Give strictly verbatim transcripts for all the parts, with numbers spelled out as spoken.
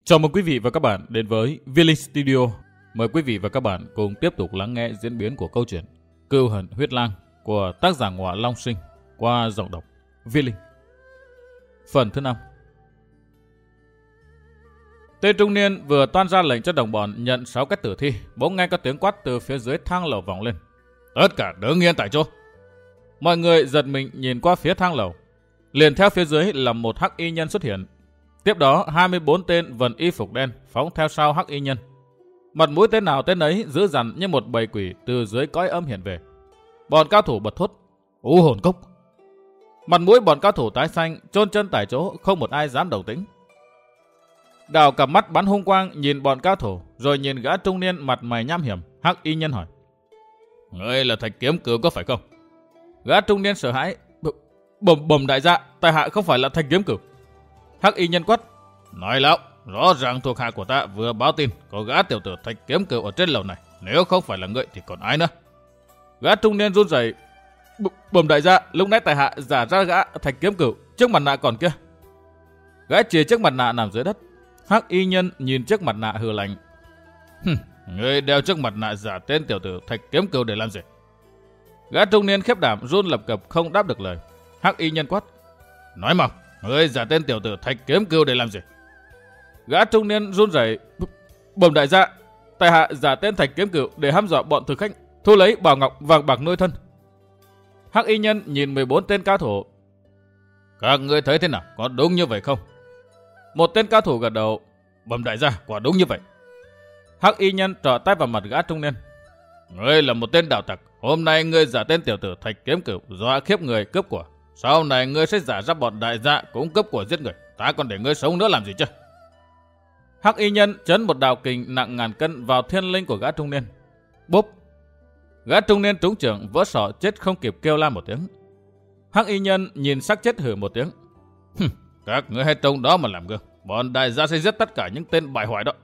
Chào mừng quý vị và các bạn đến với Viên Linh Studio. Mời quý vị và các bạn cùng tiếp tục lắng nghe diễn biến của câu chuyện Cừu Hận Huyết Lang của tác giả Ngọa Long Sinh qua giọng đọc Viên Linh. Phần thứ năm. Tên trung niên vừa toan ra lệnh cho đồng bọn nhận sáu cái tử thi, bỗng nghe có tiếng quát từ phía dưới thang lầu vọng lên. Tất cả đứng yên tại chỗ. Mọi người giật mình nhìn qua phía thang lầu. Liền theo phía dưới là một hắc y nhân xuất hiện. Tiếp đó hai mươi bốn tên vận y phục đen phóng theo sau hắc y nhân. Mặt mũi tên nào tên ấy dữ dằn như một bầy quỷ từ dưới cõi âm hiện về. Bọn cao thủ bật thốt: U hồn cốc! Mặt mũi bọn cao thủ tái xanh, chôn chân tại chỗ, không một ai dám đồng tĩnh. Đào cặp mắt bắn hung quang nhìn bọn cao thủ, rồi nhìn gã trung niên mặt mày nham hiểm. Hắc y nhân hỏi: Ngươi là Thạch Kiếm Cửu có phải không? Gã trung niên sợ hãi: Bẩm bẩm đại gia, tại hạ không phải là Thạch Kiếm Cửu. Hắc y nhân quát: Nói lão, rõ ràng thuộc hạ của ta vừa báo tin có gã tiểu tử Thạch Kiếm Cửu ở trên lầu này, nếu không phải là ngươi thì còn ai nữa? Gã trung niên run rẩy: Bẩm đại gia, lúc nãy tại hạ giả ra gã Thạch Kiếm Cửu, trước mặt nạ còn kia. Gã chỉ chiếc mặt nạ nằm dưới đất. Hắc y nhân nhìn chiếc mặt nạ hừ lạnh: Hừm, ngươi đeo chiếc mặt nạ giả tên tiểu tử Thạch Kiếm Cửu để làm gì? Gã trung niên khiếp đảm run lập cập không đáp được lời. Hắc y nhân quát: Nói mau, ngươi giả tên tiểu tử Thạch Kiếm Cửu để làm gì? Gã trung niên run rẩy: Bẩm đại gia, tại hạ giả tên Thạch Kiếm Cửu để hăm dọa bọn thực khách, thu lấy bảo ngọc vàng bạc nuôi thân. Hắc y nhân nhìn mười bốn tên cao thủ: Các ngươi thấy thế nào, có đúng như vậy không? Một tên cao thủ gật đầu: Bẩm đại gia, quả đúng như vậy. Hắc y nhân trỏ tay vào mặt gã trung niên: Ngươi là một tên đạo tặc, hôm nay ngươi giả tên tiểu tử Thạch Kiếm Cửu dọa khiếp người cướp của, sau này ngươi sẽ giả ra bọn đại gia cũng cướp của giết người, ta còn để ngươi sống nữa làm gì chứ? Hắc y nhân chấn một đạo kình nặng ngàn cân vào thiên linh của gã trung niên. Bốp! Gã trung niên trúng chưởng vỡ sọ chết không kịp kêu la một tiếng. Hắc y nhân nhìn xác chết hừ một tiếng: Hừm, các ngươi hãy trông đó mà làm gương, bọn đại gia sẽ giết tất cả những tên bại hoại đó.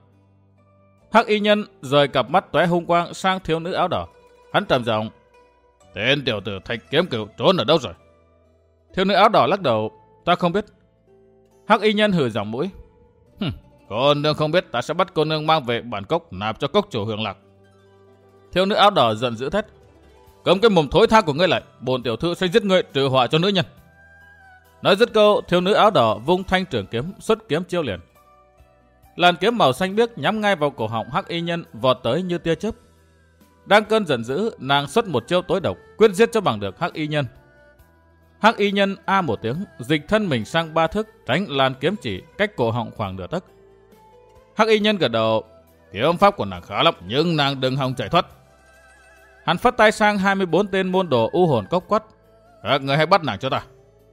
Hắc y nhân rời cặp mắt tóe hung quang sang thiếu nữ áo đỏ. Hắn trầm giọng: Tên tiểu tử Thạch Kiếm Cửu trốn ở đâu rồi? Thiếu nữ áo đỏ lắc đầu: Ta không biết. Hắc y nhân hừ giọng mũi: Hừm, cô nương không biết, ta sẽ bắt cô nương mang về bản cốc nạp cho cốc chủ hưởng lạc. Thiếu nữ áo đỏ giận dữ thét: Cấm cái mồm thối tha của ngươi lại, bổn tiểu thư sẽ giết ngươi trừ họa cho nữ nhân. Nói dứt câu, thiếu nữ áo đỏ vung thanh trường kiếm xuất kiếm chiêu liền. Làn kiếm màu xanh biếc nhắm ngay vào cổ họng hắc y nhân, vọt tới như tia chớp. Đang cơn giận dữ, nàng xuất một chiêu tối độc, quyết giết cho bằng được hắc y nhân. Hắc y nhân a một tiếng, dịch thân mình sang ba thước, tránh làn kiếm chỉ cách cổ họng khoảng nửa tấc. Hắc y nhân gật đầu: Kiếm pháp của nàng khá lắm, nhưng nàng đừng hòng chạy thoát. Hắn phất tay sang hai mươi bốn tên môn đồ u hồn cốc quát: Các người hãy bắt nàng cho ta.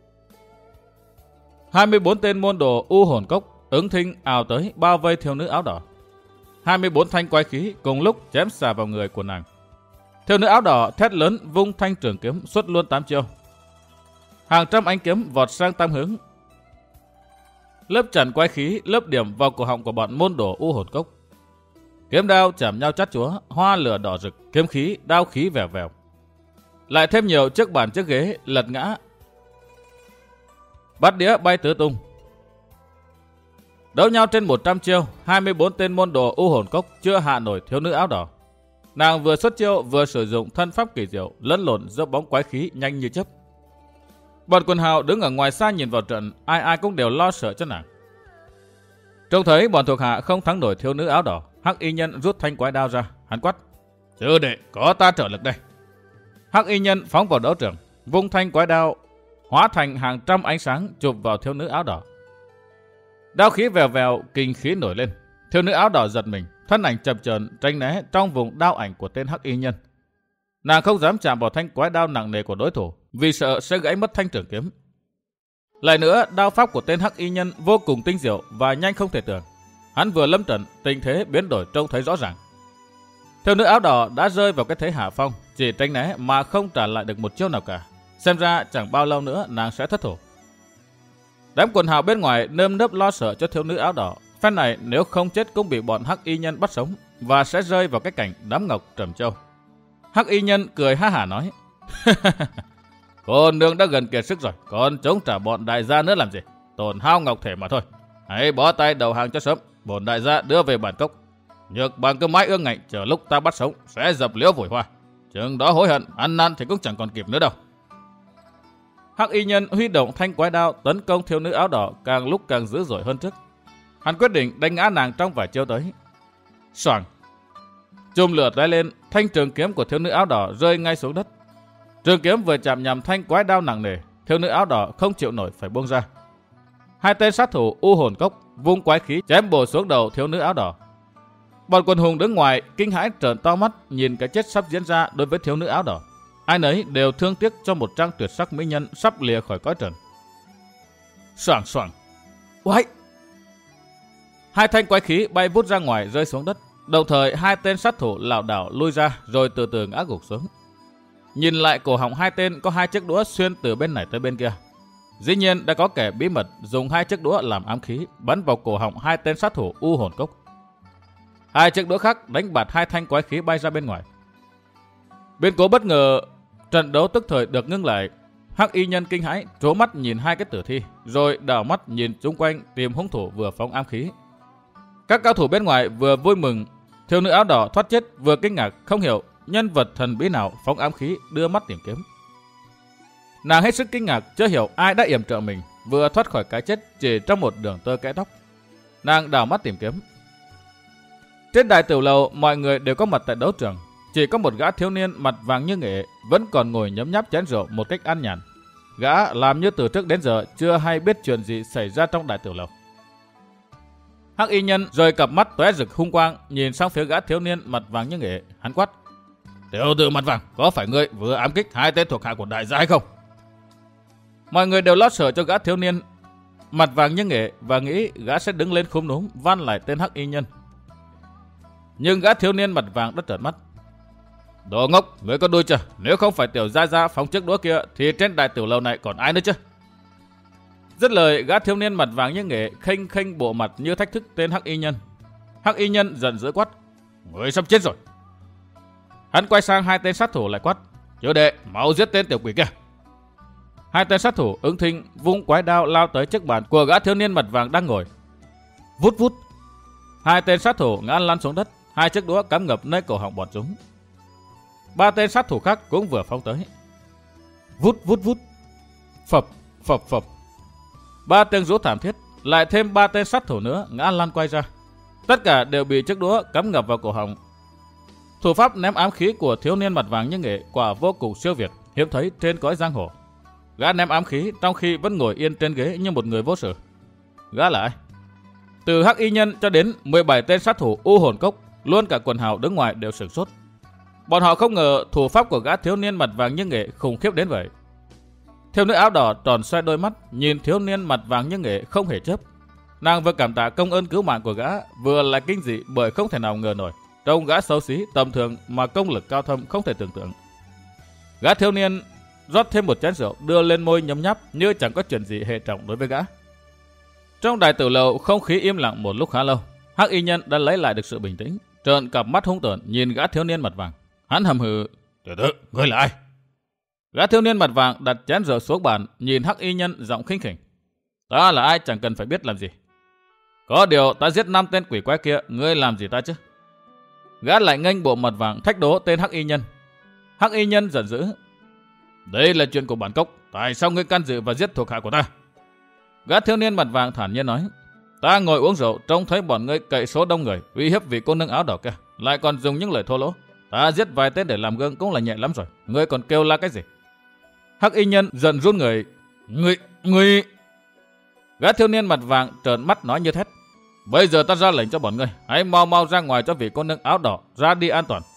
hai mươi bốn tên môn đồ u hồn cốc ứng thinh ào tới bao vây thiếu nữ áo đỏ. hai mươi bốn thanh quái khí cùng lúc chém xà vào người của nàng. Thiếu nữ áo đỏ thét lớn vung thanh trường kiếm xuất luôn tám chiêu. Hàng trăm ánh kiếm vọt sang tam hướng. Lớp chặn quái khí lớp điểm vào cổ họng của bọn môn đồ u hồn cốc. Kiếm đao chạm nhau chát chúa, hoa lửa đỏ rực, kiếm khí, đao khí vèo vèo. Lại thêm nhiều chiếc bàn chiếc ghế lật ngã. Bát đĩa bay tứ tung. Đấu nhau trên một trăm chiêu, hai mươi bốn tên môn đồ u hồn cốc chưa hạ nổi thiếu nữ áo đỏ. Nàng vừa xuất chiêu vừa sử dụng thân pháp kỳ diệu lẫn lộn giữa bóng quái khí nhanh như chớp. Bọn quần hào đứng ở ngoài xa nhìn vào trận, ai ai cũng đều lo sợ cho nàng. Trông thấy bọn thuộc hạ không thắng nổi thiếu nữ áo đỏ, hắc y nhân rút thanh quái đao ra, hắn quát: Sư đệ, có ta trợ lực đây. Hắc y nhân phóng vào đấu trường, vung thanh quái đao hóa thành hàng trăm ánh sáng chụp vào thiếu nữ áo đỏ. Đao khí vèo vèo, kinh khí nổi lên. Thiếu nữ áo đỏ giật mình, thân ảnh chập chờn tránh né trong vùng đao ảnh của tên hắc y nhân. Nàng không dám chạm vào thanh quái đao nặng nề của đối thủ, vì sợ sẽ gãy mất thanh trường kiếm. Lại nữa, đao pháp của tên hắc y nhân vô cùng tinh diệu và nhanh không thể tưởng. Hắn vừa lâm trận, tình thế biến đổi trông thấy rõ ràng. Thiếu nữ áo đỏ đã rơi vào cái thế hạ phong, chỉ tránh né mà không trả lại được một chiêu nào cả. Xem ra chẳng bao lâu nữa nàng sẽ thất thủ. Đám quần hào bên ngoài nơm nớp lo sợ cho thiếu nữ áo đỏ. Phen này nếu không chết cũng bị bọn hắc y nhân bắt sống và sẽ rơi vào cái cảnh đám ngọc trầm châu. Hắc y nhân cười ha hả nói: Cô nương đã gần kiệt sức rồi, còn chống trả bọn đại gia nữa làm gì? Tổn hao ngọc thể mà thôi. hãy bỏ tay đầu hàng cho sớm, bổn đại gia đưa về bản cốc. Nhược bằng cứ mãi ương ngạnh chờ lúc ta bắt sống sẽ dập liễu vùi hoa. Chừng đó hối hận ăn năn thì cũng chẳng còn kịp nữa đâu. Hắc y nhân huy động thanh quái đao tấn công thiếu nữ áo đỏ càng lúc càng dữ dội hơn trước. Hắn quyết định đánh ngã nàng trong vài chiêu tới. Soảng, chùm lửa tóe lên, thanh trường kiếm của thiếu nữ áo đỏ rơi ngay xuống đất. Trường kiếm vừa chạm nhằm thanh quái đao nặng nề, thiếu nữ áo đỏ không chịu nổi phải buông ra. Hai tên sát thủ u hồn cốc vung quái khí chém bổ xuống đầu thiếu nữ áo đỏ. Bọn quần hùng đứng ngoài kinh hãi trợn to mắt nhìn cái chết sắp diễn ra đối với thiếu nữ áo đỏ. Ai nấy đều thương tiếc cho một trang tuyệt sắc mỹ nhân sắp lìa khỏi cõi trần. Soảng soảng, oái! Hai thanh quái khí bay vút ra ngoài rơi xuống đất. Đồng thời hai tên sát thủ lảo đảo lui ra rồi từ từ ngã gục xuống. Nhìn lại cổ họng hai tên có hai chiếc đũa xuyên từ bên này tới bên kia. Dĩ nhiên đã có kẻ bí mật dùng hai chiếc đũa làm ám khí bắn vào cổ họng hai tên sát thủ u hồn cốc. Hai chiếc đũa khác đánh bạt hai thanh quái khí bay ra bên ngoài. Biến cố bất ngờ, trận đấu tức thời được ngưng lại. Hắc y nhân kinh hãi trố mắt nhìn hai cái tử thi, rồi đảo mắt nhìn chung quanh tìm hung thủ vừa phóng ám khí. Các cao thủ bên ngoài vừa vui mừng thiếu nữ áo đỏ thoát chết, vừa kinh ngạc không hiểu nhân vật thần bí nào phóng ám khí đưa mắt tìm kiếm. Nàng hết sức kinh ngạc chưa hiểu ai đã yểm trợ mình vừa thoát khỏi cái chết chỉ trong một đường tơ kẽ tóc. Nàng đảo mắt tìm kiếm. Trên đại tiểu lầu mọi người đều có mặt tại đấu trường, chỉ có một gã thiếu niên mặt vàng như nghệ vẫn còn ngồi nhấm nháp chén rượu một cách an nhàn. Gã làm như từ trước đến giờ chưa hay biết chuyện gì xảy ra trong đại tiểu lầu. Hắc y nhân rồi cặp mắt tóe rực hung quang nhìn sang phía gã thiếu niên mặt vàng như nghệ, hắn quát: "Tiểu tử mặt vàng, có phải ngươi vừa ám kích hai tên thuộc hạ của đại gia hay không?" Mọi người đều lo sợ cho gã thiếu niên mặt vàng như nghệ và nghĩ gã sẽ đứng lên khúm núm van lại tên hắc y nhân. Nhưng gã thiếu niên mặt vàng đã trợn mắt: "Đồ ngốc, ngươi có đuôi chưa? Nếu không phải tiểu gia gia phóng chiếc đũa kia thì trên đại tiểu lầu này còn ai nữa chứ?" Dứt lời, gã thiếu niên mặt vàng như nghệ khênh khênh bộ mặt như thách thức tên hắc y nhân. Hắc y nhân giận dữ quát: "Ngươi sắp chết rồi!" Hắn quay sang hai tên sát thủ lại quát: "Chiếu đệ, mau giết tên tiểu quỷ kia!" Hai tên sát thủ ứng thinh vung quái đao lao tới chiếc bàn của gã thiếu niên mặt vàng đang ngồi. Vút vút, hai tên sát thủ ngã lăn xuống đất, hai chiếc đũa cắm ngập nơi cổ họng bọn chúng. Ba tên sát thủ khác cũng vừa phóng tới. Vút vút vút, phập phập phập, ba tiếng rú thảm thiết, lại thêm ba tên sát thủ nữa ngã lăn quay ra. Tất cả đều bị chiếc đũa cắm ngập vào cổ họng. Thủ pháp ném ám khí của thiếu niên mặt vàng như nghệ quả vô cùng siêu việt, hiếm thấy trên cõi giang hồ. Gã ném ám khí trong khi vẫn ngồi yên trên ghế như một người vô sự. Gã là ai? Từ hắc y nhân cho đến mười bảy tên sát thủ u hồn cốc, luôn cả quần hào đứng ngoài đều sửng sốt. Bọn họ không ngờ thủ pháp của gã thiếu niên mặt vàng như nghệ khủng khiếp đến vậy. Thiếu nữ áo đỏ tròn xoay đôi mắt nhìn thiếu niên mặt vàng như nghệ không hề chớp. Nàng vừa cảm tạ công ơn cứu mạng của gã, vừa là kinh dị bởi không thể nào ngờ nổi trông gã xấu xí tầm thường mà công lực cao thâm không thể tưởng tượng. Gã thiếu niên rót thêm một chén rượu đưa lên môi nhấm nháp như chẳng có chuyện gì hệ trọng đối với gã. Trong đại tử lầu không khí im lặng một lúc khá lâu. Hắc y nhân đã lấy lại được sự bình tĩnh, trợn cặp mắt hung tợn nhìn gã thiếu niên mặt vàng. Hắn hầm hừ: "Tiểu tử, ngươi là ai?" Gã thiếu niên mặt vàng đặt chén rượu xuống bàn, nhìn hắc y nhân giọng khinh khỉnh: "Ta là ai chẳng cần phải biết làm gì. Có điều ta giết năm tên quỷ quái kia, ngươi làm gì ta chứ?" Gã lại nghênh bộ mặt vàng thách đố tên hắc y nhân. Hắc y nhân giận dữ: "Đây là chuyện của bản cốc, tại sao ngươi can dự và giết thuộc hạ của ta?" Gã thiếu niên mặt vàng thản nhiên nói: "Ta ngồi uống rượu, trông thấy bọn ngươi cậy số đông người, uy hiếp vị cô nương áo đỏ kia, lại còn dùng những lời thô lỗ. Ta giết vài tên để làm gương cũng là nhẹ lắm rồi, ngươi còn kêu la cái gì?" Hắc y nhân giận run người: "Ngươi, ngươi..." Gã thiếu niên mặt vàng trợn mắt nói như thét: "Bây giờ ta ra lệnh cho bọn ngươi, hãy mau mau ra ngoài cho vị cô nương áo đỏ ra đi an toàn.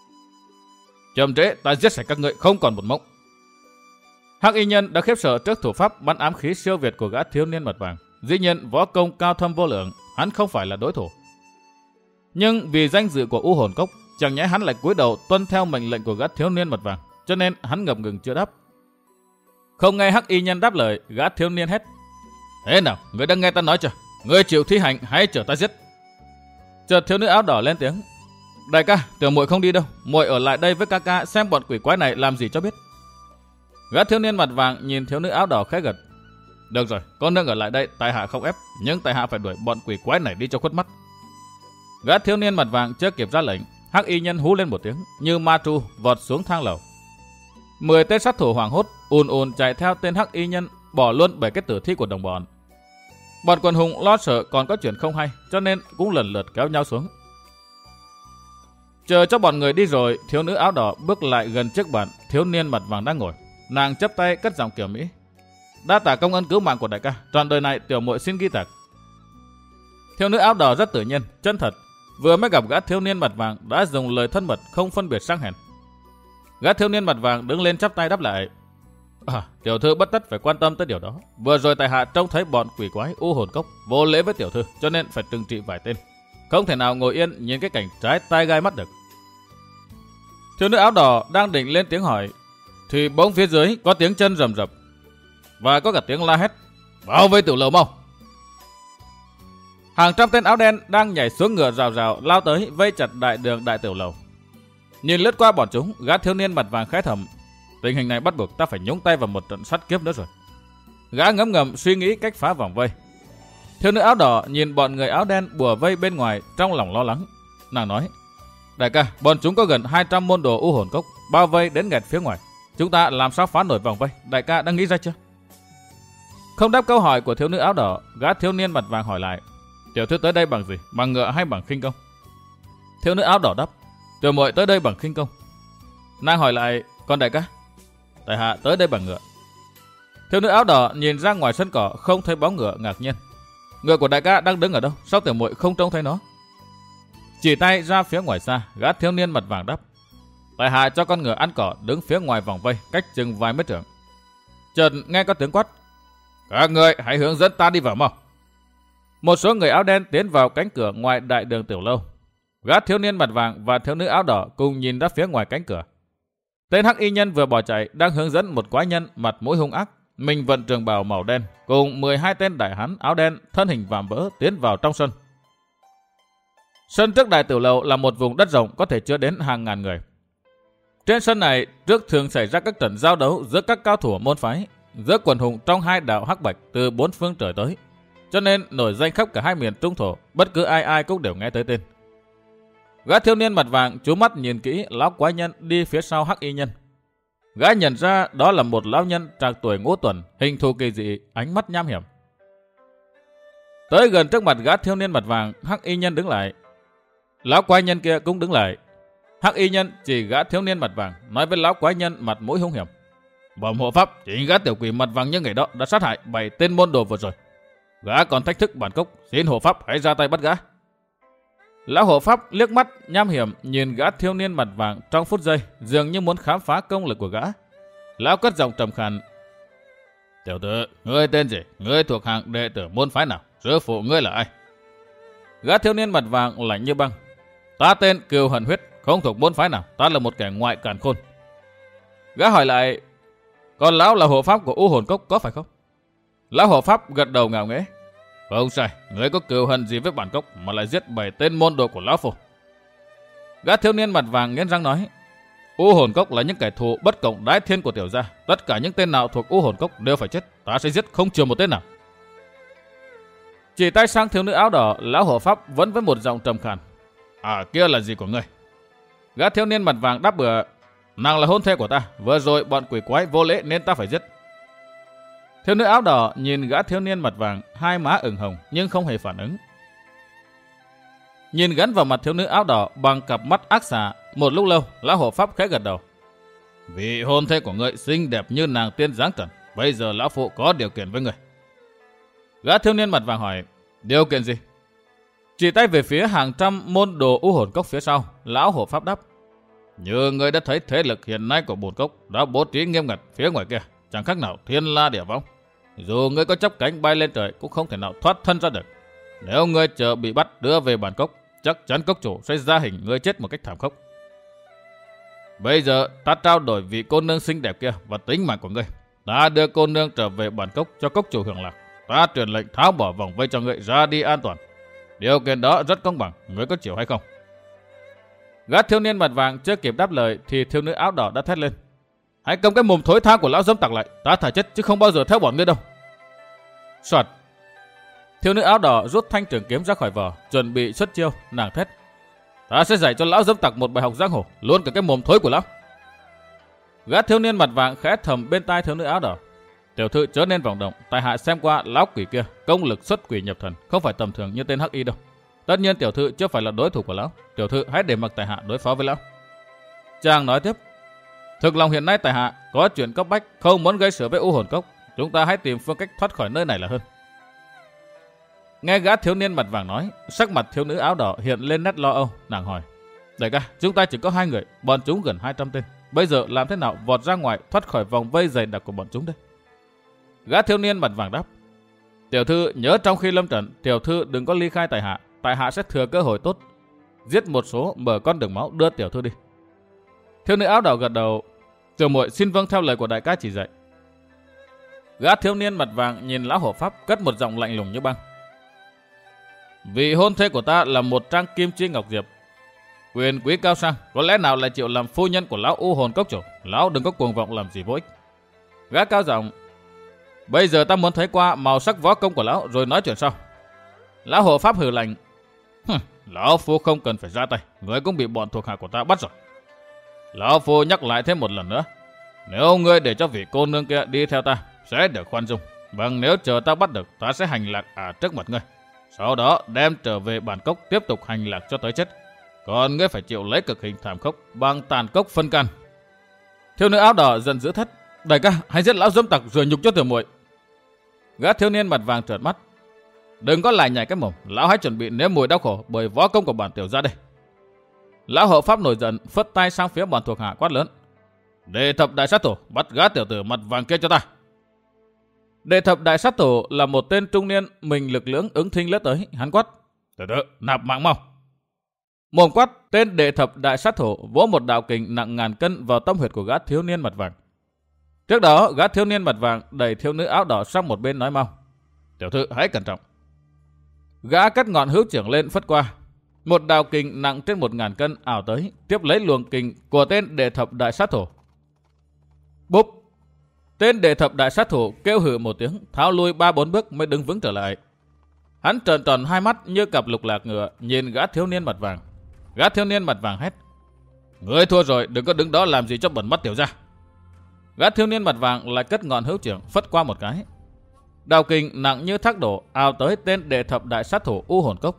Chậm trễ ta giết sạch các ngươi không còn một mống." Hắc y nhân đã khiếp sợ trước thủ pháp bắn ám khí siêu việt của gã thiếu niên mặt vàng. Dĩ nhiên võ công cao thâm vô lượng, hắn không phải là đối thủ. Nhưng vì danh dự của u hồn cốc, chẳng nhẽ hắn lại cúi đầu tuân theo mệnh lệnh của gã thiếu niên mặt vàng, cho nên hắn ngập ngừng chưa đáp. Không nghe hắc y nhân đáp lời, gã thiếu niên hét: "Thế nào, ngươi đã nghe ta nói chưa? Ngươi chịu thi hành hay chờ ta giết?" Chợt thiếu nữ áo đỏ lên tiếng: "Đại ca, tiểu muội không đi đâu, muội ở lại đây với ca ca xem bọn quỷ quái này làm gì cho biết." Gã thiếu niên mặt vàng nhìn thiếu nữ áo đỏ khẽ gật: Được rồi, con nương ở lại đây, tại hạ không ép, nhưng tại hạ phải đuổi bọn quỷ quái này đi cho khuất mắt. Gã thiếu niên mặt vàng chưa kịp ra lệnh, hắc y nhân hú lên một tiếng, như ma tru vọt xuống thang lầu. Mười tên sát thủ hoảng hốt, ùn ùn chạy theo tên hắc y nhân, bỏ luôn bảy cái tử thi của đồng bọn. Bọn quần hùng lo sợ còn có chuyện không hay, cho nên cũng lần lượt kéo nhau xuống. Chờ cho bọn người đi rồi, thiếu nữ áo đỏ bước lại gần chiếc bàn thiếu niên mặt vàng đang ngồi. Nàng chắp tay cất giọng kiểu Mỹ: đa tạ công ân cứu mạng của đại ca, trọn đời này tiểu muội xin ghi tạc. Thiếu nữ áo đỏ rất tự nhiên, chân thật, vừa mới gặp gã thiếu niên mặt vàng đã dùng lời thân mật không phân biệt sang hèn. Gã thiếu niên mặt vàng đứng lên chắp tay đáp lại: À, tiểu thư bất tất phải quan tâm tới điều đó. Vừa rồi tại hạ trông thấy bọn quỷ quái u hồn cốc vô lễ với tiểu thư, cho nên phải trừng trị vài tên. Không thể nào ngồi yên nhìn cái cảnh trái tai gai mắt được. Thiếu nữ áo đỏ đang định lên tiếng hỏi, thì bỗng phía dưới có tiếng chân rầm rập và có cả tiếng la hét: Vào vây tiểu lầu mau! Hàng trăm tên áo đen đang nhảy xuống ngựa rào rào lao tới vây chặt đại đường đại tiểu lầu. Nhìn lướt qua bọn chúng, gã thiếu niên mặt vàng khẽ thầm: tình hình này bắt buộc ta phải nhúng tay vào một trận sát kiếp nữa rồi. Gã ngấm ngầm suy nghĩ cách phá vòng vây. Thiếu nữ áo đỏ nhìn bọn người áo đen bùa vây bên ngoài, trong lòng lo lắng. Nàng nói: đại ca, bọn chúng có gần hai trăm môn đồ u hồn cốc bao vây đến nghẹt phía ngoài. Chúng ta làm sao phá nổi vòng vây? Đại ca đã nghĩ ra chưa? Không đáp câu hỏi của thiếu nữ áo đỏ, gã thiếu niên mặt vàng hỏi lại: tiểu thư tới đây bằng gì? Bằng ngựa hay bằng khinh công? Thiếu nữ áo đỏ đáp: tiểu muội tới đây bằng khinh công. Nàng hỏi lại: còn đại ca? Tại hạ tới đây bằng ngựa. Thiếu nữ áo đỏ nhìn ra ngoài sân cỏ không thấy bóng ngựa, ngạc nhiên: ngựa của đại ca đang đứng ở đâu? Sao tiểu muội không trông thấy nó? Chỉ tay ra phía ngoài xa, gã thiếu niên mặt vàng đáp: tại hạ cho con ngựa ăn cỏ đứng phía ngoài vòng vây, cách chừng vài mét trượng. Chợt nghe có tiếng quát: các người hãy hướng dẫn ta đi vào mau. Một số người áo đen tiến vào cánh cửa ngoài đại đường tiểu lâu. Gã thiếu niên mặt vàng và thiếu nữ áo đỏ cùng nhìn ra phía ngoài cánh cửa. Tên hắc y nhân vừa bỏ chạy đang hướng dẫn một quái nhân mặt mũi hung ác, mình vận trường bào màu đen, cùng mười hai tên đại hán áo đen thân hình vạm vỡ tiến vào trong sân. Sân trước đại tiểu lầu là một vùng đất rộng có thể chứa đến hàng ngàn người. Trên sân này trước thường xảy ra các trận giao đấu giữa các cao thủ môn phái, giữa quần hùng trong hai đạo hắc bạch từ bốn phương trời tới, cho nên nổi danh khắp cả hai miền trung thổ, bất cứ ai ai cũng đều nghe tới tên. Gã thiếu niên mặt vàng chú mắt nhìn kỹ lão quái nhân đi phía sau hắc y nhân. Gã nhận ra đó là một lão nhân trạc tuổi ngũ tuần, hình thù kỳ dị, ánh mắt nham hiểm. Tới gần trước mặt gã thiếu niên mặt vàng, hắc y nhân đứng lại. Lão quái nhân kia cũng đứng lại. Hắc y nhân chỉ gã thiếu niên mặt vàng, nói với lão quái nhân mặt mũi hung hiểm: bẩm hộ pháp, chính gã tiểu quỷ mặt vàng như ngày đó đã sát hại bảy tên môn đồ vừa rồi. Gã còn thách thức bản cốc, xin hộ pháp hãy ra tay bắt gã. Lão hộ pháp liếc mắt nham hiểm nhìn gã thiếu niên mặt vàng trong phút giây, dường như muốn khám phá công lực của gã. Lão cất giọng trầm khàn: tiểu tử, ngươi tên gì? Ngươi thuộc hạng đệ tử môn phái nào? Sư phụ ngươi là ai? Gã thiếu niên mặt vàng lạnh như băng: ta tên Cừu Hận Huyết, không thuộc môn phái nào, ta là một kẻ ngoại càn khôn. Gã hỏi lại: còn lão là hộ pháp của U Hồn Cốc có phải không? Lão hộ pháp gật đầu ngạo nghễ: không sai, ngươi có cừu hận gì với bản cốc mà lại giết bảy tên môn đồ của lão phu? Gã thiếu niên mặt vàng nghiến răng nói: U Hồn Cốc là những kẻ thù bất cộng đái thiên của tiểu gia, tất cả những tên nào thuộc U Hồn Cốc đều phải chết, ta sẽ giết không chừa một tên nào. Chỉ tay sang thiếu nữ áo đỏ, lão hộ pháp vẫn với một giọng trầm khàn: à, kia là gì của ngươi? Gã thiếu niên mặt vàng đáp bừa: nàng là hôn thê của ta, vừa rồi bọn quỷ quái vô lễ nên ta phải giết. Thiếu nữ áo đỏ nhìn gã thiếu niên mặt vàng, hai má ửng hồng nhưng không hề phản ứng. Nhìn gắn vào mặt thiếu nữ áo đỏ bằng cặp mắt ác xà, một lúc lâu, lão hộ pháp khẽ gật đầu: vị hôn thê của ngươi xinh đẹp như nàng tiên dáng trần, bây giờ lão phụ có điều kiện với ngươi. Gã thiếu niên mặt vàng hỏi: điều kiện gì? Chỉ tay về phía hàng trăm môn đồ U Hồn Cốc phía sau, lão hộ pháp đáp: như ngươi đã thấy thế lực hiện nay của bổn cốc đã bố trí nghiêm ngặt phía ngoài kia, chẳng khác nào thiên la địa võng. Dù ngươi có chắp cánh bay lên trời cũng không thể nào thoát thân ra được. Nếu ngươi chờ bị bắt đưa về bản cốc, chắc chắn cốc chủ sẽ ra hình ngươi chết một cách thảm khốc. Bây giờ ta trao đổi vị cô nương xinh đẹp kia và tính mạng của ngươi. Ta đưa cô nương trở về bản cốc cho cốc chủ hưởng lạc. Ta truyền lệnh tháo bỏ vòng vây cho ngươi ra đi an toàn. Điều kiện đó rất công bằng, ngươi có chịu hay không? Gã thiếu niên mặt vàng chưa kịp đáp lời thì thiếu nữ áo đỏ đã thét lên: hãy cầm cái mồm thối tha của lão dâm tặc lại, ta thả chết chứ không bao giờ theo bọn ngươi đâu. Soạt. Thiếu nữ áo đỏ rút thanh trường kiếm ra khỏi vỏ, chuẩn bị xuất chiêu. Nàng thét: ta sẽ dạy cho lão dâm tặc một bài học giang hồ, luôn cả cái mồm thối của lão. Gã thiếu niên mặt vàng khẽ thầm bên tai thiếu nữ áo đỏ: tiểu thư chớ nên vọng động, tại hạ xem qua lão quỷ kia, công lực xuất quỷ nhập thần, không phải tầm thường như tên hắc y đâu. Tất nhiên tiểu thư chưa phải là đối thủ của lão, tiểu thư hãy để mặc tại hạ đối phó với lão. Chàng nói tiếp: thực lòng hiện nay tại hạ có chuyện cấp bách, không muốn gây sự với U Hồn Cốc, chúng ta hãy tìm phương cách thoát khỏi nơi này là hơn. Nghe gã thiếu niên mặt vàng nói, sắc mặt thiếu nữ áo đỏ hiện lên nét lo âu. Nàng hỏi: đại ca, chúng ta chỉ có hai người, bọn chúng gần hai trăm tên, bây giờ làm thế nào vọt ra ngoài thoát khỏi vòng vây dày đặc của bọn chúng đây? Gã thiếu niên mặt vàng đáp: tiểu thư nhớ trong khi lâm trận, tiểu thư đừng có ly khai tại hạ, tại hạ sẽ thừa cơ hội tốt giết một số, mở con đường máu đưa tiểu thư đi. Thiếu nữ áo đỏ gật đầu: tiểu muội xin vâng theo lời của đại ca chỉ dạy. Gã thiếu niên mặt vàng nhìn lão hộ pháp, cất một giọng lạnh lùng như băng: vị hôn thê của ta là một trang kim chi ngọc diệp, quyền quý cao sang, có lẽ nào lại chịu làm phu nhân của lão U Hồn Cốc chủ? Lão đừng có cuồng vọng làm gì vô ích. Gã cao giọng: bây giờ ta muốn thấy qua màu sắc võ công của lão rồi nói chuyện sau. Lão hộ pháp hừ lạnh: lão phu không cần phải ra tay, người cũng bị bọn thuộc hạ của ta bắt rồi. Lão phu nhắc lại thêm một lần nữa, nếu ngươi để cho vị cô nương kia đi theo ta sẽ được khoan dung, bằng nếu chờ ta bắt được, ta sẽ hành lạc à trước mặt ngươi, sau đó đem trở về bản cốc tiếp tục hành lạc cho tới chết. Còn ngươi phải chịu lấy cực hình thảm khốc bằng tàn cốc phân can. Thiếu nữ áo đỏ giận dữ thét: đại ca, hãy giết lão dâm tặc rồi nhục cho tiểu muội. Gã thiếu niên mặt vàng trợn mắt: đừng có lại nhảy cái mồm, lão hãy chuẩn bị nếm mùi đau khổ bởi võ công của bản tiểu ra đây. Lão hộ pháp nổi giận, phất tay sang phía bọn thuộc hạ quát lớn: đệ thập đại sát thủ, bắt gã tiểu tử mặt vàng kia cho ta. Đệ thập đại sát thủ là một tên trung niên, mình lực lưỡng ứng thinh lướt tới, hắn quát: từ từ, nạp mạng mau. Mồm quát, tên đệ thập đại sát thủ vỗ một đạo kình nặng ngàn cân vào tâm huyệt của gã thiếu niên mặt vàng. Trước đó, gã thiếu niên mặt vàng đẩy thiếu nữ áo đỏ sang một bên nói mau: tiểu thư hãy cẩn trọng. Gã cất ngọn hữu trưởng lên phất qua, một đạo kình nặng trên một ngàn cân ảo tới, tiếp lấy luồng kình của tên đệ thập đại sát thủ. Búp! Tên đệ thập đại sát thủ kêu hừ một tiếng, tháo lui ba bốn bước mới đứng vững trở lại. Hắn trợn tròn hai mắt như cặp lục lạc ngựa nhìn gã thiếu niên mặt vàng. Gã thiếu niên mặt vàng hét: ngươi thua rồi, đừng có đứng đó làm gì cho bẩn mắt tiểu ra. Gã thiếu niên mặt vàng lại cất ngọn hữu trưởng phất qua một cái, đạo kình nặng như thác đổ ào tới tên đệ thập đại sát thủ U Hồn Cốc.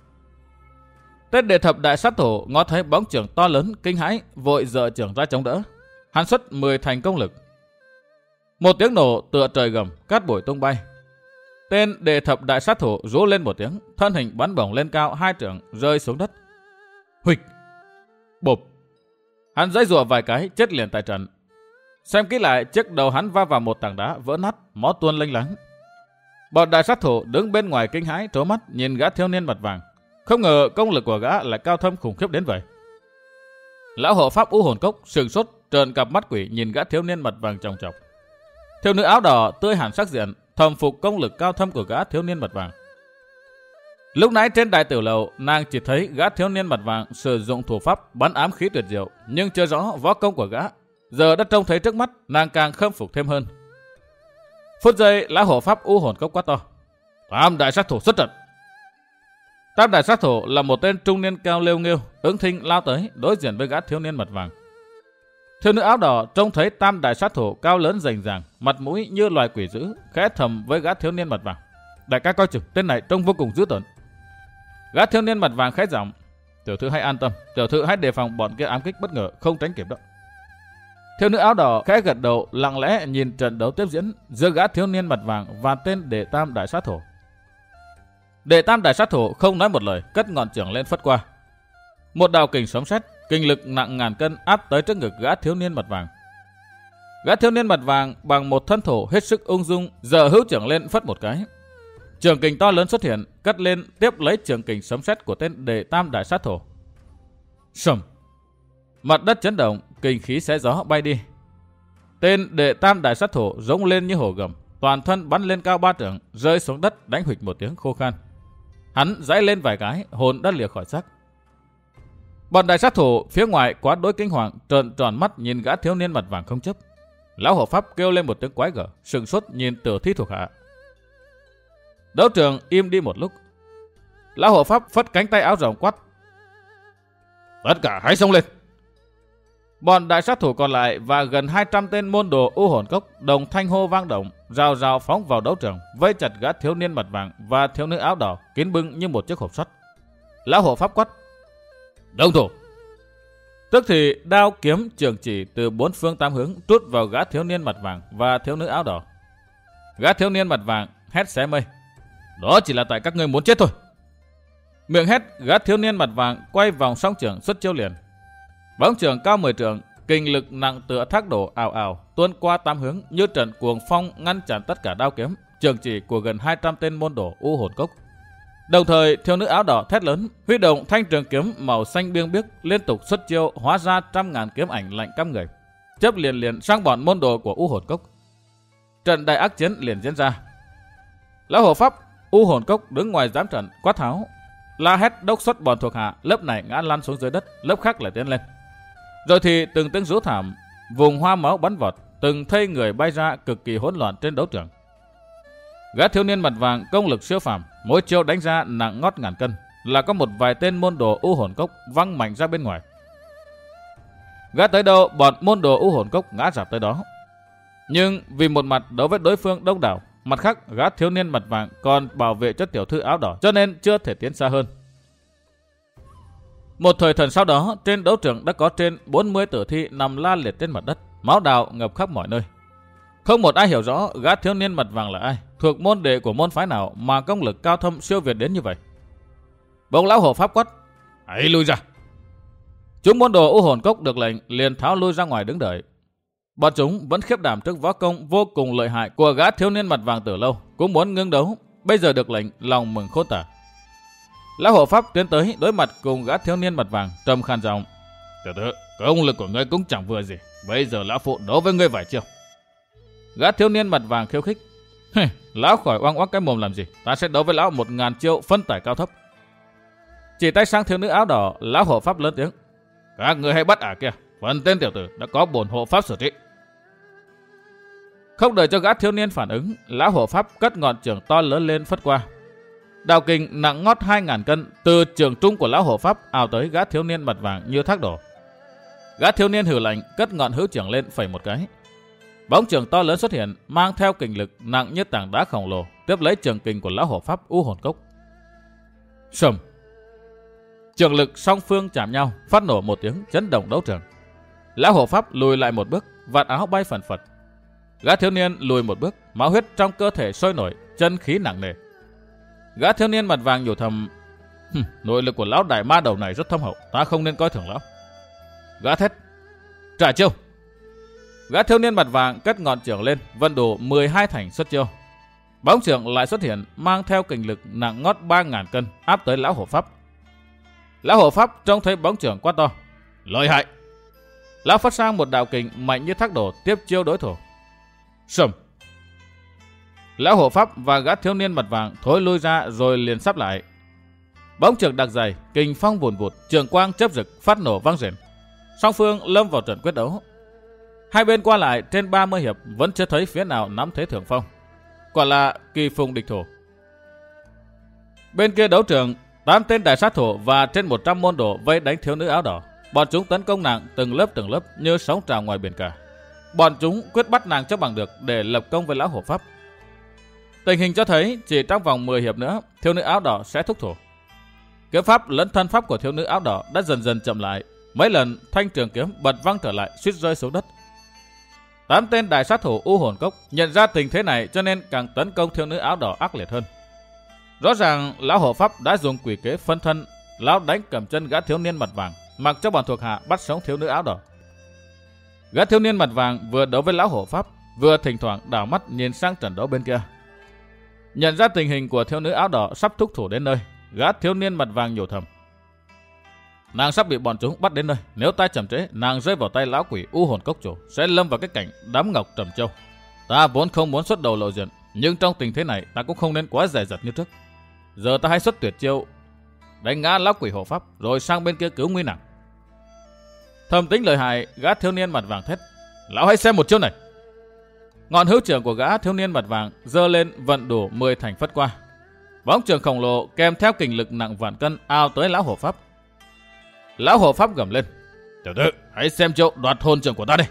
Tên đệ thập đại sát thủ ngó thấy bóng trưởng to lớn kinh hãi, vội giở trưởng ra chống đỡ. Hắn xuất mười thành công lực. Một tiếng nổ tựa trời gầm, cát bụi tung bay. Tên đệ thập đại sát thủ rú lên một tiếng, thân hình bắn bổng lên cao hai trượng rơi xuống đất. Huỵch! Bụp! Hắn giãy giụa vài cái chết liền tại trận. Xem kỹ lại, chiếc đầu hắn va vào một tảng đá vỡ nát, máu tuôn lênh láng. Bọn đại sát thủ đứng bên ngoài kinh hãi trố mắt nhìn gã thiếu niên mặt vàng. Không ngờ công lực của gã lại cao thâm khủng khiếp đến vậy. Lão hộ pháp U Hồn Cốc sừng sốt, trợn cặp mắt quỷ nhìn gã thiếu niên mặt vàng chòng chọc. Thiếu nữ áo đỏ tươi hẳn sắc diện, thầm phục công lực cao thâm của gã thiếu niên mặt vàng. Lúc nãy trên đại tiểu lầu, nàng chỉ thấy gã thiếu niên mặt vàng sử dụng thủ pháp bắn ám khí tuyệt diệu, nhưng chưa rõ võ công của gã. Giờ đã trông thấy trước mắt, nàng càng khâm phục thêm hơn. Phút giây, lão hộ pháp U Hồn Cốc quát to: tam đại sát thủ xuất trận. Tam đại sát thủ là một tên trung niên cao lêu nghêu, ứng thinh lao tới đối diện với gã thiếu niên mặt vàng. Thiếu nữ áo đỏ trông thấy tam đại sát thủ cao lớn rành ràng, mặt mũi như loài quỷ dữ, khẽ thầm với gã thiếu niên mặt vàng: đại ca coi chừng, tên này trông vô cùng dữ tợn. Gã thiếu niên mặt vàng khẽ giọng: tiểu thư hãy an tâm, tiểu thư hãy đề phòng bọn kia ám kích bất ngờ không tránh kịp đâu. Thiếu nữ áo đỏ khẽ gật đầu, lặng lẽ nhìn trận đấu tiếp diễn giữa gã thiếu niên mặt vàng và tên đệ tam đại sát thủ. Đệ tam đại sát thủ không nói một lời, cất ngọn chưởng lên phất qua. Một đạo kình sấm sét, kinh lực nặng ngàn cân áp tới trước ngực gã thiếu niên mặt vàng. Gã thiếu niên mặt vàng bằng một thân thủ hết sức ung dung, giở hữu chưởng lên phất một cái. Trường kình to lớn xuất hiện, cất lên tiếp lấy trường kình sấm sét của tên đệ tam đại sát thủ. Sầm! Mặt đất chấn động, kình khí xé gió bay đi. Tên đệ tam đại sát thủ rống lên như hổ gầm, toàn thân bắn lên cao ba trượng, rơi xuống đất đánh huỵch một tiếng khô khan. Hắn giãy lên vài cái, hồn đã lìa khỏi xác. Bọn đại sát thủ phía ngoài quá đối kinh hoàng, trợn tròn mắt nhìn gã thiếu niên mặt vàng không chấp. Lão hộ pháp kêu lên một tiếng quái gở, sừng sốt nhìn tử thi thuộc hạ. Đấu trường im đi một lúc. Lão hộ pháp phất cánh tay áo rộng quát: tất cả hãy xông lên! Bọn đại sát thủ còn lại và gần hai trăm tên môn đồ u hồn cốc đồng thanh hô vang động, rào rào phóng vào đấu trường, vây chặt gã thiếu niên mặt vàng và thiếu nữ áo đỏ kín bưng như một chiếc hộp sắt. Lão hộ pháp quát: động thủ! Tức thì đao kiếm trường chỉ từ bốn phương tám hướng trút vào gã thiếu niên mặt vàng và thiếu nữ áo đỏ. Gã thiếu niên mặt vàng hét xé mây: đó chỉ là tại các ngươi muốn chết thôi! Miệng hét, gã thiếu niên mặt vàng quay vòng song trường xuất chiêu liền. Bóng trường cao mười trượng, kình lực nặng tựa thác đổ ào ào tuôn qua tám hướng như trận cuồng phong ngăn chặn tất cả đao kiếm, trường chỉ của gần hai trăm tên môn đồ u hồn cốc. Đồng thời, thiếu nữ áo đỏ thét lớn, huy động thanh trường kiếm màu xanh biêng biếc liên tục xuất chiêu, hóa ra trăm ngàn kiếm ảnh lạnh căm người, chớp liền liền sang bọn môn đồ của u hồn cốc. Trận đại ác chiến liền diễn ra. Lão hộ pháp u hồn cốc đứng ngoài giám trận quát tháo, la hét đốc xuất bọn thuộc hạ, lớp này ngã lăn xuống dưới đất, lớp khác lại tiến lên. Rồi thì từng tiếng rú thảm, vùng hoa máu bắn vọt, từng thây người bay ra cực kỳ hỗn loạn trên đấu trường. Gã thiếu niên mặt vàng công lực siêu phàm, mỗi chiêu đánh ra nặng ngót ngàn cân, là có một vài tên môn đồ u hồn cốc văng mạnh ra bên ngoài. Gã tới đâu, bọn môn đồ u hồn cốc ngã rạp tới đó. Nhưng vì một mặt đối với đối phương đông đảo, mặt khác gã thiếu niên mặt vàng còn bảo vệ cho tiểu thư áo đỏ, cho nên chưa thể tiến xa hơn. Một thời thần sau đó, trên đấu trường đã có trên bốn mươi tử thi nằm la liệt trên mặt đất, máu đào ngập khắp mọi nơi. Không một ai hiểu rõ gã thiếu niên mặt vàng là ai, thuộc môn đệ của môn phái nào mà công lực cao thâm siêu việt đến như vậy. Bỗng lão hộ pháp quát: hãy lui ra! Chúng môn đồ u hồn cốc được lệnh liền tháo lui ra ngoài đứng đợi. Bọn chúng vẫn khiếp đảm trước võ công vô cùng lợi hại của gã thiếu niên mặt vàng từ lâu, cũng muốn ngưng đấu, bây giờ được lệnh lòng mừng khôn tả. Lão hộ pháp tiến tới đối mặt cùng gã thiếu niên mặt vàng, trầm khàn giọng: tiểu tử, công lực của ngươi cũng chẳng vừa gì, bây giờ lão phụ đấu với ngươi vài chiêu. Gã thiếu niên mặt vàng khiêu khích: lão khỏi oang oác cái mồm làm gì, ta sẽ đấu với lão một ngàn chiêu phân tải cao thấp. Chỉ tay sang thiếu nữ áo đỏ, lão hộ pháp lớn tiếng: các ngươi hãy bắt ả kia, phần tên tiểu tử đã có bổn hộ pháp xử trị. Không đợi cho gã thiếu niên phản ứng, lão hộ pháp cất ngọn trường to lớn lên phất qua. Đạo kình nặng ngót hai ngàn cân từ trường trung của lão hộ pháp ào tới gã thiếu niên mặt vàng như thác đổ. Gã thiếu niên hừ lạnh cất ngọn hữu trường lên phẩy một cái. Bóng trường to lớn xuất hiện, mang theo kình lực nặng như tảng đá khổng lồ, tiếp lấy trường kình của lão hộ pháp u hồn cốc. Sầm! Trường lực song phương chạm nhau, phát nổ một tiếng chấn động đấu trường. Lão hộ pháp lùi lại một bước, vạt áo bay phần phật. Gã thiếu niên lùi một bước, máu huyết trong cơ thể sôi nổi, chân khí nặng nề. Gã thiếu niên mặt vàng nhủ thầm: nội lực của lão đại ma đầu này rất thâm hậu, ta không nên coi thường lão. Gã thét: trả chiêu! Gã thiếu niên mặt vàng cất ngọn trường lên, vận đủ mười hai thành xuất chiêu. Bóng trường lại xuất hiện, mang theo kình lực nặng ngót ba ngàn cân áp tới lão hộ pháp. Lão hộ pháp trông thấy bóng trường quát to: lợi hại! Lão phát sang một đạo kình mạnh như thác đổ tiếp chiêu đối thủ. Sầm! Lão hộ pháp và gã thiếu niên mặt vàng thối lui ra rồi liền sắp lại. Bóng trường đặc dày, kình phong vùn vụt, trường quang chớp rực phát nổ vang rền. Song phương lâm vào trận quyết đấu. Hai bên qua lại trên ba mươi hiệp vẫn chưa thấy phía nào nắm thế thượng phong. Quả là kỳ phùng địch thủ. Bên kia đấu trường, tám tên đại sát thủ và trên một trăm môn đồ vây đánh thiếu nữ áo đỏ. Bọn chúng tấn công nàng từng lớp từng lớp như sóng trào ngoài biển cả. Bọn chúng quyết bắt nàng cho bằng được để lập công với lão hộ pháp. Tình hình cho thấy chỉ trong vòng mười hiệp nữa, thiếu nữ áo đỏ sẽ thúc thủ. Kiếm pháp lẫn thân pháp của thiếu nữ áo đỏ đã dần dần chậm lại. Mấy lần thanh trường kiếm bật văng trở lại, suýt rơi xuống đất. Tám tên đại sát thủ u hồn cốc nhận ra tình thế này cho nên càng tấn công thiếu nữ áo đỏ ác liệt hơn. Rõ ràng lão hộ pháp đã dùng quỷ kế phân thân, lão đánh cầm chân gã thiếu niên mặt vàng, mặc cho bọn thuộc hạ bắt sống thiếu nữ áo đỏ. Gã thiếu niên mặt vàng vừa đấu với lão hộ pháp, vừa thỉnh thoảng đảo mắt nhìn sang trận đấu bên kia. Nhận ra tình hình của thiếu nữ áo đỏ sắp thúc thủ đến nơi, gã thiếu niên mặt vàng nhủ thầm: nàng sắp bị bọn chúng bắt đến nơi, nếu ta chậm trễ, nàng rơi vào tay lão quỷ u hồn cốc chủ, sẽ lâm vào cái cảnh đám ngọc trầm châu. Ta vốn không muốn xuất đầu lộ diện, nhưng trong tình thế này ta cũng không nên quá dè dặt như trước. Giờ ta hãy xuất tuyệt chiêu, đánh ngã lão quỷ hộ pháp, rồi sang bên kia cứu nguy nàng. Thầm tính lợi hại, gã thiếu niên mặt vàng thét: lão hãy xem một chiêu này. Ngọn hữu trưởng của gã thiếu niên mặt vàng giơ lên vận đủ mười thành phất qua. Bóng trường khổng lồ kèm theo kình lực nặng vạn cân ao tới lão hộ pháp. Lão hộ pháp gầm lên: "Tiểu tử, hãy xem chiêu đoạt hồn trường của ta đây."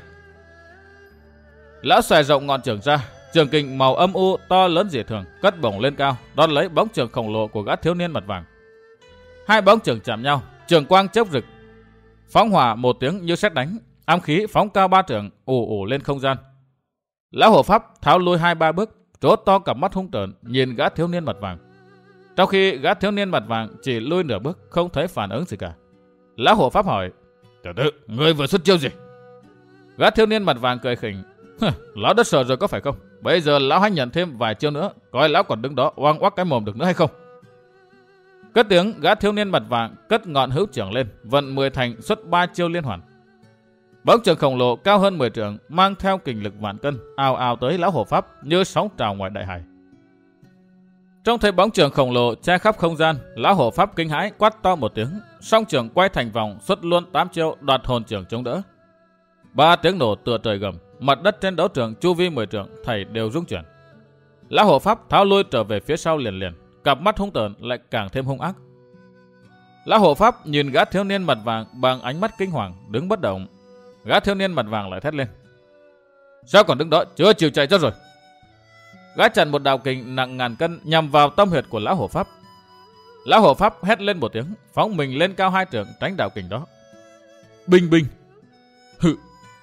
Lão xòe rộng ngọn trường ra, trường kình màu âm u to lớn dị thường cất bổng lên cao, đón lấy bóng trường khổng lồ của gã thiếu niên mặt vàng. Hai bóng trường chạm nhau, trường quang chớp rực, phóng hỏa một tiếng như sét đánh, ám khí phóng cao ba trượng ù ù lên không gian. Lão hộ pháp tháo lui hai ba bước, trố to cặp mắt hung tợn nhìn gã thiếu niên mặt vàng. Trong khi gã thiếu niên mặt vàng chỉ lui nửa bước, không thấy phản ứng gì cả. Lão hộ pháp hỏi: "Tiểu tử, ngươi vừa xuất chiêu gì?" Gã thiếu niên mặt vàng cười khỉnh: "Lão đã sợ rồi có phải không? Bây giờ lão hãy nhận thêm vài chiêu nữa, coi lão còn đứng đó oang oác cái mồm được nữa hay không." Cất tiếng, gã thiếu niên mặt vàng cất ngọn hữu trưởng lên, vận mười thành xuất ba chiêu liên hoàn. Bóng trường khổng lồ cao hơn mười trượng, mang theo kình lực vạn cân, ào ào tới lão hộ pháp như sóng trào ngoài đại hải. Trong thấy bóng trường khổng lồ che khắp không gian, lão hộ pháp kinh hãi quát to một tiếng, song trường quay thành vòng xuất luôn tám chiêu đoạt hồn trường chống đỡ. Ba tiếng nổ tựa trời gầm, mặt đất trên đấu trường chu vi mười trượng thảy đều rung chuyển. Lão hộ pháp tháo lui trở về phía sau liền liền, cặp mắt hung tợn lại càng thêm hung ác. Lão hộ pháp nhìn gã thiếu niên mặt vàng bằng ánh mắt kinh hoàng, đứng bất động. Gã thiếu niên mặt vàng lại thét lên: "Sao còn đứng đó, chưa chịu chạy cho rồi?" Gã chặn một đạo kình nặng ngàn cân nhằm vào tâm huyệt của lão hộ pháp. Lão hộ pháp hét lên một tiếng, phóng mình lên cao hai trượng tránh đạo kình đó. Bình bình. Hự.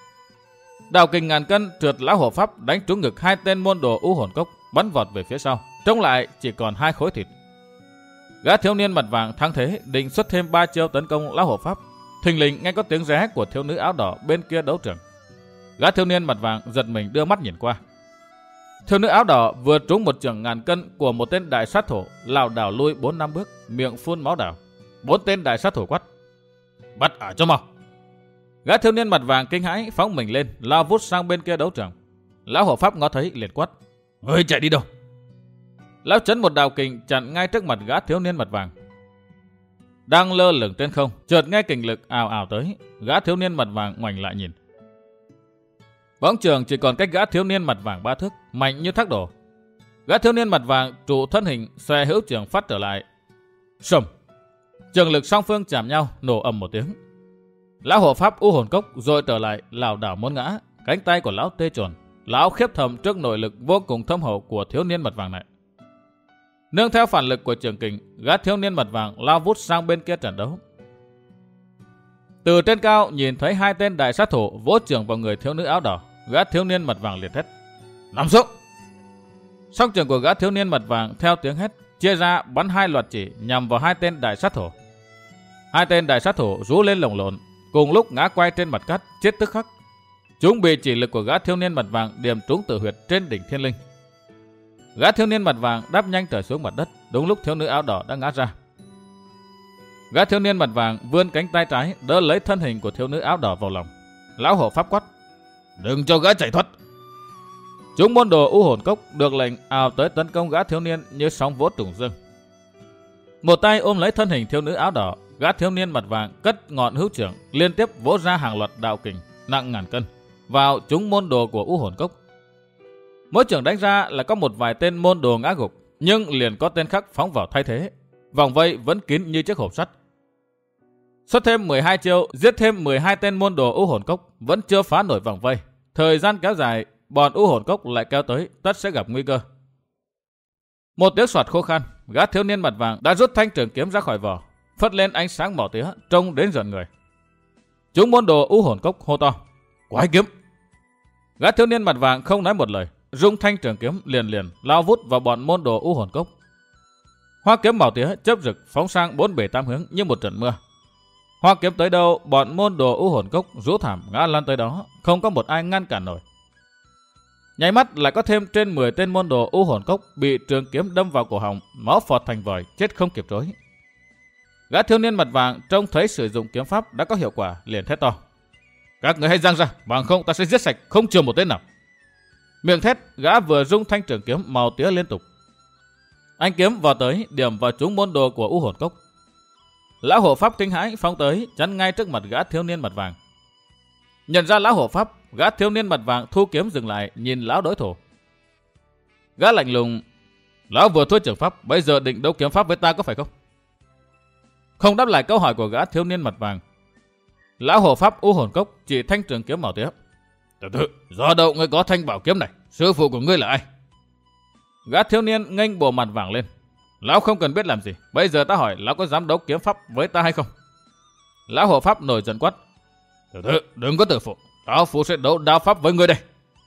Đạo kình ngàn cân trượt lão hộ pháp đánh trúng ngực hai tên môn đồ u hồn cốc, bắn vọt về phía sau, trông lại chỉ còn hai khối thịt. Gã thiếu niên mặt vàng thắng thế, định xuất thêm ba chiêu tấn công lão hộ pháp. Thình lình nghe có tiếng ré của thiếu nữ áo đỏ bên kia đấu trường. Gã thiếu niên mặt vàng giật mình đưa mắt nhìn qua. Thiếu nữ áo đỏ vừa trúng một chưởng ngàn cân của một tên đại sát thủ, lảo đảo lui bốn năm bước, miệng phun máu đào. Bốn tên đại sát thủ quát: "Bắt ả cho mau!" Gã thiếu niên mặt vàng kinh hãi phóng mình lên, lao vút sang bên kia đấu trường. Lão hộ pháp ngó thấy liền quát: "Ngươi chạy đi đâu?" Lão chấn một đạo kình chặn ngay trước mặt gã thiếu niên mặt vàng. Đang lơ lửng trên không, chợt nghe kình lực ào ào tới, gã thiếu niên mặt vàng ngoảnh lại nhìn. Bóng trường chỉ còn cách gã thiếu niên mặt vàng ba thước, mạnh như thác đổ. Gã thiếu niên mặt vàng trụ thân hình, xòe hữu trường phát trở lại. Sầm! Trường lực song phương chạm nhau, nổ ầm một tiếng. Lão hộ pháp u hồn cốc rồi trở lại, lảo đảo muốn ngã, cánh tay của lão tê trồn. Lão khiếp thầm trước nội lực vô cùng thâm hậu của thiếu niên mặt vàng này. Nương theo phản lực của trường kình, gã thiếu niên mặt vàng lao vút sang bên kia trận đấu. Từ trên cao nhìn thấy hai tên đại sát thủ vỗ trường vào người thiếu nữ áo đỏ, gã thiếu niên mặt vàng liền hét: "Nằm xuống!" Song trường của gã thiếu niên mặt vàng theo tiếng hét chia ra bắn hai loạt chỉ nhằm vào hai tên đại sát thủ. Hai tên đại sát thủ rú lên lồng lộn, cùng lúc ngã quay trên mặt cát chết tức khắc. Chúng bị chỉ lực của gã thiếu niên mặt vàng điểm trúng tử huyệt trên đỉnh thiên linh. Gã thiếu niên mặt vàng đáp nhanh trở xuống mặt đất, đúng lúc thiếu nữ áo đỏ đã ngã ra. Gã thiếu niên mặt vàng vươn cánh tay trái đỡ lấy thân hình của thiếu nữ áo đỏ vào lòng. Lão hộ pháp quát: "Đừng cho gã chạy thoát!" Chúng môn đồ u hồn cốc được lệnh ào tới tấn công gã thiếu niên như sóng vỗ trùng dương. Một tay ôm lấy thân hình thiếu nữ áo đỏ, gã thiếu niên mặt vàng cất ngọn hữu trưởng liên tiếp vỗ ra hàng loạt đạo kình nặng ngàn cân vào chúng môn đồ của u hồn cốc. Mỗi trưởng đánh ra là có một vài tên môn đồ ngã gục, nhưng liền có tên khác phóng vào thay thế. Vòng vây vẫn kín như chiếc hộp sắt. Xuất thêm mười hai chiêu, giết thêm mười hai tên môn đồ u hồn cốc vẫn chưa phá nổi vòng vây. Thời gian kéo dài, bọn u hồn cốc lại kéo tới, tất sẽ gặp nguy cơ. Một tiếng soạt khô khan, gã thiếu niên mặt vàng đã rút thanh trường kiếm ra khỏi vỏ, phất lên ánh sáng màu tía trông đến rợn người. Chúng môn đồ u hồn cốc hô to: "Quái kiếm!" Gã thiếu niên mặt vàng không nói một lời, rung thanh trường kiếm liền liền lao vút vào bọn môn đồ u hồn cốc. Hoa kiếm màu tía chớp rực phóng sang bốn bề tám hướng như một trận mưa. Hoa kiếm tới đâu, bọn môn đồ u hồn cốc rú thảm ngã lăn tới đó, không có một ai ngăn cản nổi. Nháy mắt lại có thêm trên mười tên môn đồ u hồn cốc bị trường kiếm đâm vào cổ họng, máu phọt thành vòi, chết không kịp trối. Gã thiếu niên mặt vàng trông thấy sử dụng kiếm pháp đã có hiệu quả, liền thét to: "Các người hãy giang ra, bằng không ta sẽ giết sạch, không chừa một tên nào." Miệng thét, gã vừa rung thanh trường kiếm màu tía liên tục. Anh kiếm vào tới, điểm vào chúng môn đồ của u hồn cốc. Lão hộ pháp kinh hãi phóng tới, chắn ngay trước mặt gã thiếu niên mặt vàng. Nhận ra lão hộ pháp, gã thiếu niên mặt vàng thu kiếm dừng lại, nhìn lão đối thủ. Gã lạnh lùng: Lão vừa thua trường pháp, bây giờ định đấu kiếm pháp với ta có phải không? Không đáp lại câu hỏi của gã thiếu niên mặt vàng, lão hộ pháp U Hồn Cốc chỉ thanh trường kiếm màu tía. Từ từ, do đâu ngươi có thanh bảo kiếm này? Sư phụ của ngươi là ai? Gã thiếu niên nghênh bộ mặt vàng lên. Lão không cần biết làm gì, bây giờ ta hỏi lão có dám đấu kiếm pháp với ta hay không? Lão hộ pháp nổi giận quát. Từ từ, đừng có tự phụ, lão phụ sẽ đấu đao pháp với ngươi đây.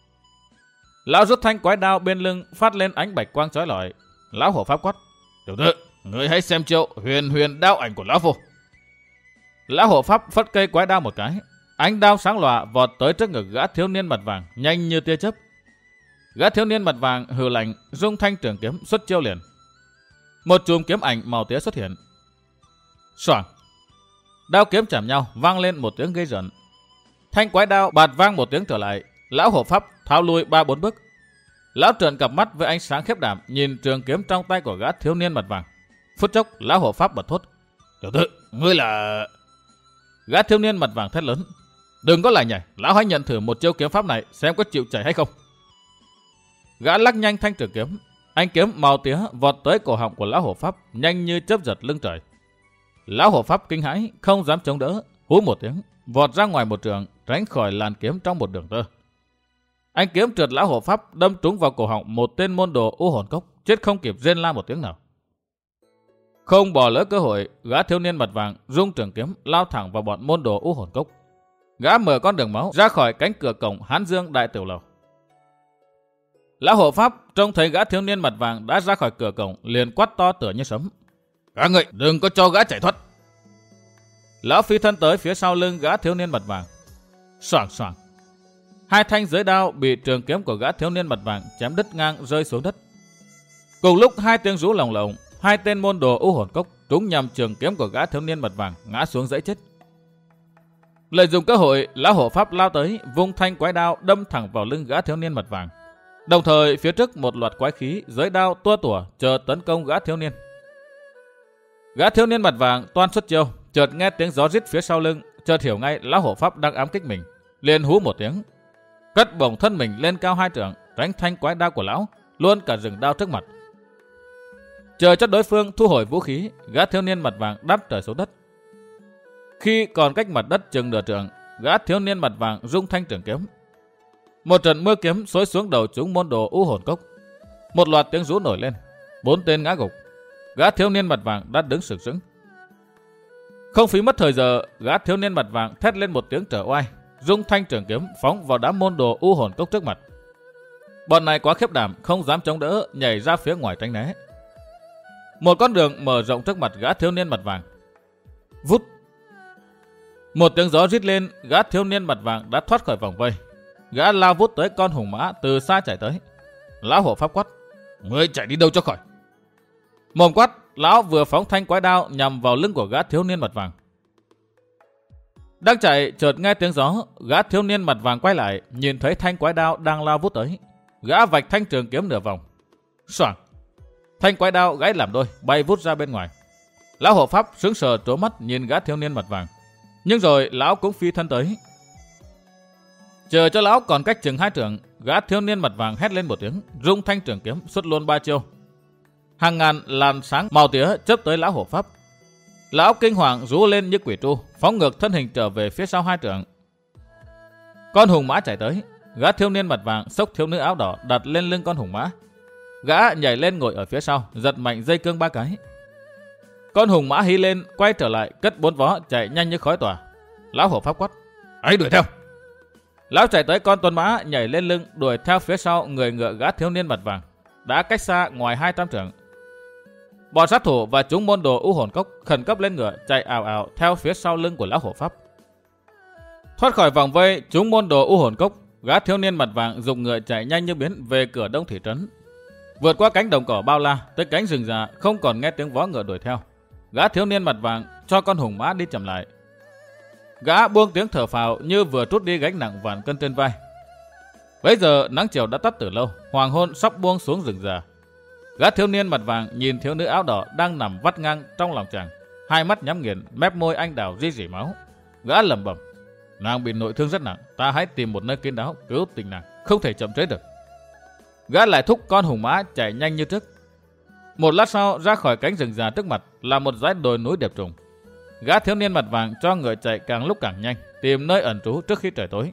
Lão rút thanh quái đao bên lưng phát lên ánh bạch quang chói lọi. Lão hộ pháp quát. Tiểu tử, ngươi hãy xem chiêu huyền huyền đao ảnh của lão phu. Lão hộ pháp phất cây quái đao một cái, ánh đao sáng lòa vọt tới trước ngực gã thiếu niên mặt vàng, nhanh như tia chớp. Gã thiếu niên mặt vàng hừ lạnh, rung thanh trường kiếm xuất chiêu liền. Một chùm kiếm ảnh màu tía xuất hiện. Xoảng, đao kiếm chạm nhau, vang lên một tiếng gây rợn. Thanh quái đao bạt vang một tiếng trở lại. Lão hộ pháp tháo lui ba bốn bước. Lão trợn cặp mắt với ánh sáng khiếp đảm nhìn trường kiếm trong tay của gã thiếu niên mặt vàng. Phút chốc lão hộ pháp bật thốt. Tiểu tử, ngươi là... Gã thiếu niên mặt vàng thét lớn. Đừng có lại nhảy, lão hãy nhận thử một chiêu kiếm pháp này xem có chịu chạy hay không. Gã lắc nhanh thanh trường kiếm, ánh kiếm màu tía vọt tới cổ họng của lão hộ pháp, nhanh như chớp giật lưng trời. Lão hộ pháp kinh hãi, không dám chống đỡ, hú một tiếng, vọt ra ngoài một trường, tránh khỏi làn kiếm trong một đường tơ. Ánh kiếm trượt lão hộ pháp đâm trúng vào cổ họng một tên môn đồ U Hồn Cốc, chết không kịp rên la một tiếng nào. Không bỏ lỡ cơ hội, gã thiếu niên mặt vàng rung trường kiếm lao thẳng vào bọn môn đồ U Hồn Cốc. Gã mở con đường máu ra khỏi cánh cửa cổng Hán Dương Đại Tiểu Lầu. Lão hộ pháp trông thấy gã thiếu niên mặt vàng đã ra khỏi cửa cổng, liền quát to tựa như sấm. Các ngươi đừng có cho gã chạy thoát. Lão phi thân tới phía sau lưng gã thiếu niên mặt vàng. Xoảng xoảng, hai thanh giới đao bị trường kiếm của gã thiếu niên mặt vàng chém đứt ngang rơi xuống đất. Cùng lúc hai tiếng rú lồng lộng, hai tên môn đồ U Hồn Cốc trúng nhằm trường kiếm của gã thiếu niên mặt vàng, ngã xuống dãy chết. Lợi dụng cơ hội, lão hộ pháp lao tới, vung thanh quái đao đâm thẳng vào lưng gã thiếu niên mặt vàng. Đồng thời phía trước một loạt quái khí giới đao tua tủa chờ tấn công gã thiếu niên. Gã thiếu niên mặt vàng toan xuất chiêu, chợt nghe tiếng gió rít phía sau lưng, chợt hiểu ngay lão hộ pháp đang ám kích mình, liền hú một tiếng, cất bổng thân mình lên cao hai trượng, tránh thanh quái đao của lão, luôn cả rừng đao trước mặt. Chờ cho đối phương thu hồi vũ khí, gã thiếu niên mặt vàng đáp trời xuống đất. Khi còn cách mặt đất chừng nửa trượng, gã thiếu niên mặt vàng rung thanh trường kiếm. Một trận mưa kiếm xối xuống đầu chúng môn đồ U Hồn Cốc. Một loạt tiếng rú nổi lên, bốn tên ngã gục. Gã thiếu niên mặt vàng đã đứng sừng sững. Không phí mất thời giờ, gã thiếu niên mặt vàng thét lên một tiếng trở oai, rung thanh trường kiếm phóng vào đám môn đồ U Hồn Cốc trước mặt. Bọn này quá khiếp đảm, không dám chống đỡ, nhảy ra phía ngoài tránh né. Một con đường mở rộng trước mặt gã thiếu niên mặt vàng. Vút, một tiếng gió rít lên, gã thiếu niên mặt vàng đã thoát khỏi vòng vây. Gã lao vút tới con hùng mã từ xa chạy tới. Lão hộ pháp quát. Ngươi chạy đi đâu cho khỏi? Mồm quát, lão vừa phóng thanh quái đao nhằm vào lưng của gã thiếu niên mặt vàng. Đang chạy, chợt nghe tiếng gió, gã thiếu niên mặt vàng quay lại, nhìn thấy thanh quái đao đang lao vút tới. Gã vạch thanh trường kiếm nửa vòng. Xoảng, thanh quái đao gãy làm đôi, bay vút ra bên ngoài. Lão hộ pháp sững sờ trố mắt nhìn gã thiếu niên mặt vàng. Nhưng rồi lão cũng phi thân tới. Chờ cho lão còn cách chừng hai trượng, gã thiếu niên mặt vàng hét lên một tiếng, rung thanh trường kiếm xuất luôn ba chiêu. Hàng ngàn làn sáng màu tía chớp tới lão hộ pháp. Lão kinh hoàng rú lên như quỷ tru, phóng ngược thân hình trở về phía sau hai trượng. Con hùng mã chạy tới, gã thiếu niên mặt vàng xốc thiếu nữ áo đỏ đặt lên lưng con hùng mã. Gã nhảy lên ngồi ở phía sau, giật mạnh dây cương ba cái. Con hùng mã hí lên, quay trở lại, cất bốn vó chạy nhanh như khói tỏa. Lão hộ pháp quát. Ấy đuổi theo. Lão chạy tới con tuần mã, nhảy lên lưng, đuổi theo phía sau người ngựa gã thiếu niên mặt vàng, đã cách xa ngoài hai trăm trượng. Bọn sát thủ và chúng môn đồ U Hồn Cốc khẩn cấp lên ngựa, chạy ảo ảo theo phía sau lưng của lão hộ pháp. Thoát khỏi vòng vây, chúng môn đồ U Hồn Cốc, gã thiếu niên mặt vàng dùng ngựa chạy nhanh như biến về cửa đông thị trấn. Vượt qua cánh đồng cỏ bao la tới cánh rừng già, không còn nghe tiếng vó ngựa đuổi theo. Gã thiếu niên mặt vàng cho con hùng mã đi chậm lại. Gã buông tiếng thở phào như vừa trút đi gánh nặng vạn cân trên vai. Bây giờ nắng chiều đã tắt từ lâu, hoàng hôn sắp buông xuống rừng già. Gã thiếu niên mặt vàng nhìn thiếu nữ áo đỏ đang nằm vắt ngang trong lòng chàng, hai mắt nhắm nghiền, mép môi anh đào ri rỉ máu. Gã lẩm bẩm, nàng bị nội thương rất nặng, ta hãy tìm một nơi kín đáo cứu tình nàng, không thể chậm trễ được. Gã lại thúc con hùng mã chạy nhanh như trước. Một lát sau, ra khỏi cánh rừng già trước mặt là một dãy đồi núi đẹp trùng. Gã thiếu niên mặt vàng cho ngựa chạy càng lúc càng nhanh, tìm nơi ẩn trú trước khi trời tối.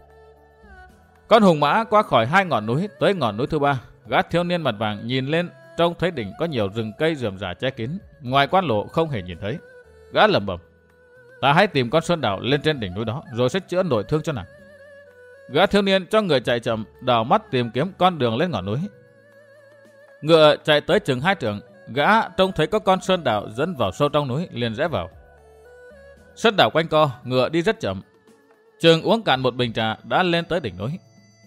Con hùng mã qua khỏi hai ngọn núi tới ngọn núi thứ ba. Gã thiếu niên mặt vàng nhìn lên, trông thấy đỉnh có nhiều rừng cây rậm rà che kín, ngoài quan lộ không hề nhìn thấy. Gã lẩm bẩm: ta hãy tìm con Sơn Đảo lên trên đỉnh núi đó, rồi sẽ chữa nội thương cho nàng. Gã thiếu niên cho ngựa chạy chậm, đảo mắt tìm kiếm con đường lên ngọn núi. Ngựa chạy tới chừng hai trượng, gã trông thấy có con Sơn Đảo dẫn vào sâu trong núi, liền rẽ vào. Sơn Đảo quanh co, ngựa đi rất chậm. Chừng uống cạn một bình trà đã lên tới đỉnh núi.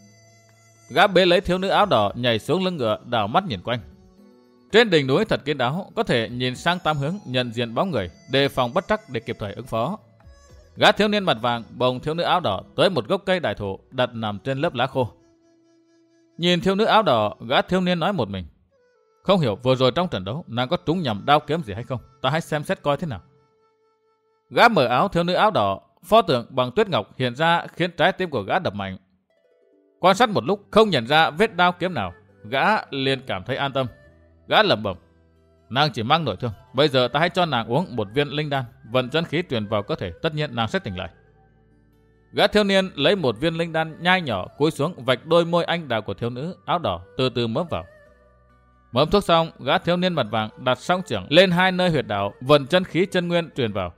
Gã bế lấy thiếu nữ áo đỏ, nhảy xuống lưng ngựa, đảo mắt nhìn quanh. Trên đỉnh núi thật kín đáo, có thể nhìn sang tám hướng, nhận diện bóng người, đề phòng bất trắc để kịp thời ứng phó. Gã thiếu niên mặt vàng bồng thiếu nữ áo đỏ tới một gốc cây đại thụ đặt nằm trên lớp lá khô. Nhìn thiếu nữ áo đỏ, gã thiếu niên nói một mình: không hiểu vừa rồi trong trận đấu nàng có trúng nhầm đao kiếm gì hay không, ta hãy xem xét coi thế nào. Gã mở áo thiếu nữ áo đỏ, pho tượng bằng tuyết ngọc hiện ra khiến trái tim của gã đập mạnh. Quan sát một lúc không nhận ra vết đao kiếm nào, gã liền cảm thấy an tâm. Gã lẩm bẩm: nàng chỉ mang nội thương, bây giờ ta hãy cho nàng uống một viên linh đan, vận chân khí truyền vào cơ thể, tất nhiên nàng sẽ tỉnh lại. Gã thiếu niên lấy một viên linh đan nhai nhỏ, cúi xuống vạch đôi môi anh đào của thiếu nữ áo đỏ, từ từ mớm vào. Mớm thuốc xong, gã thiếu niên mặt vàng đặt song chưởng lên hai nơi huyệt đạo, vận chân khí chân nguyên truyền vào.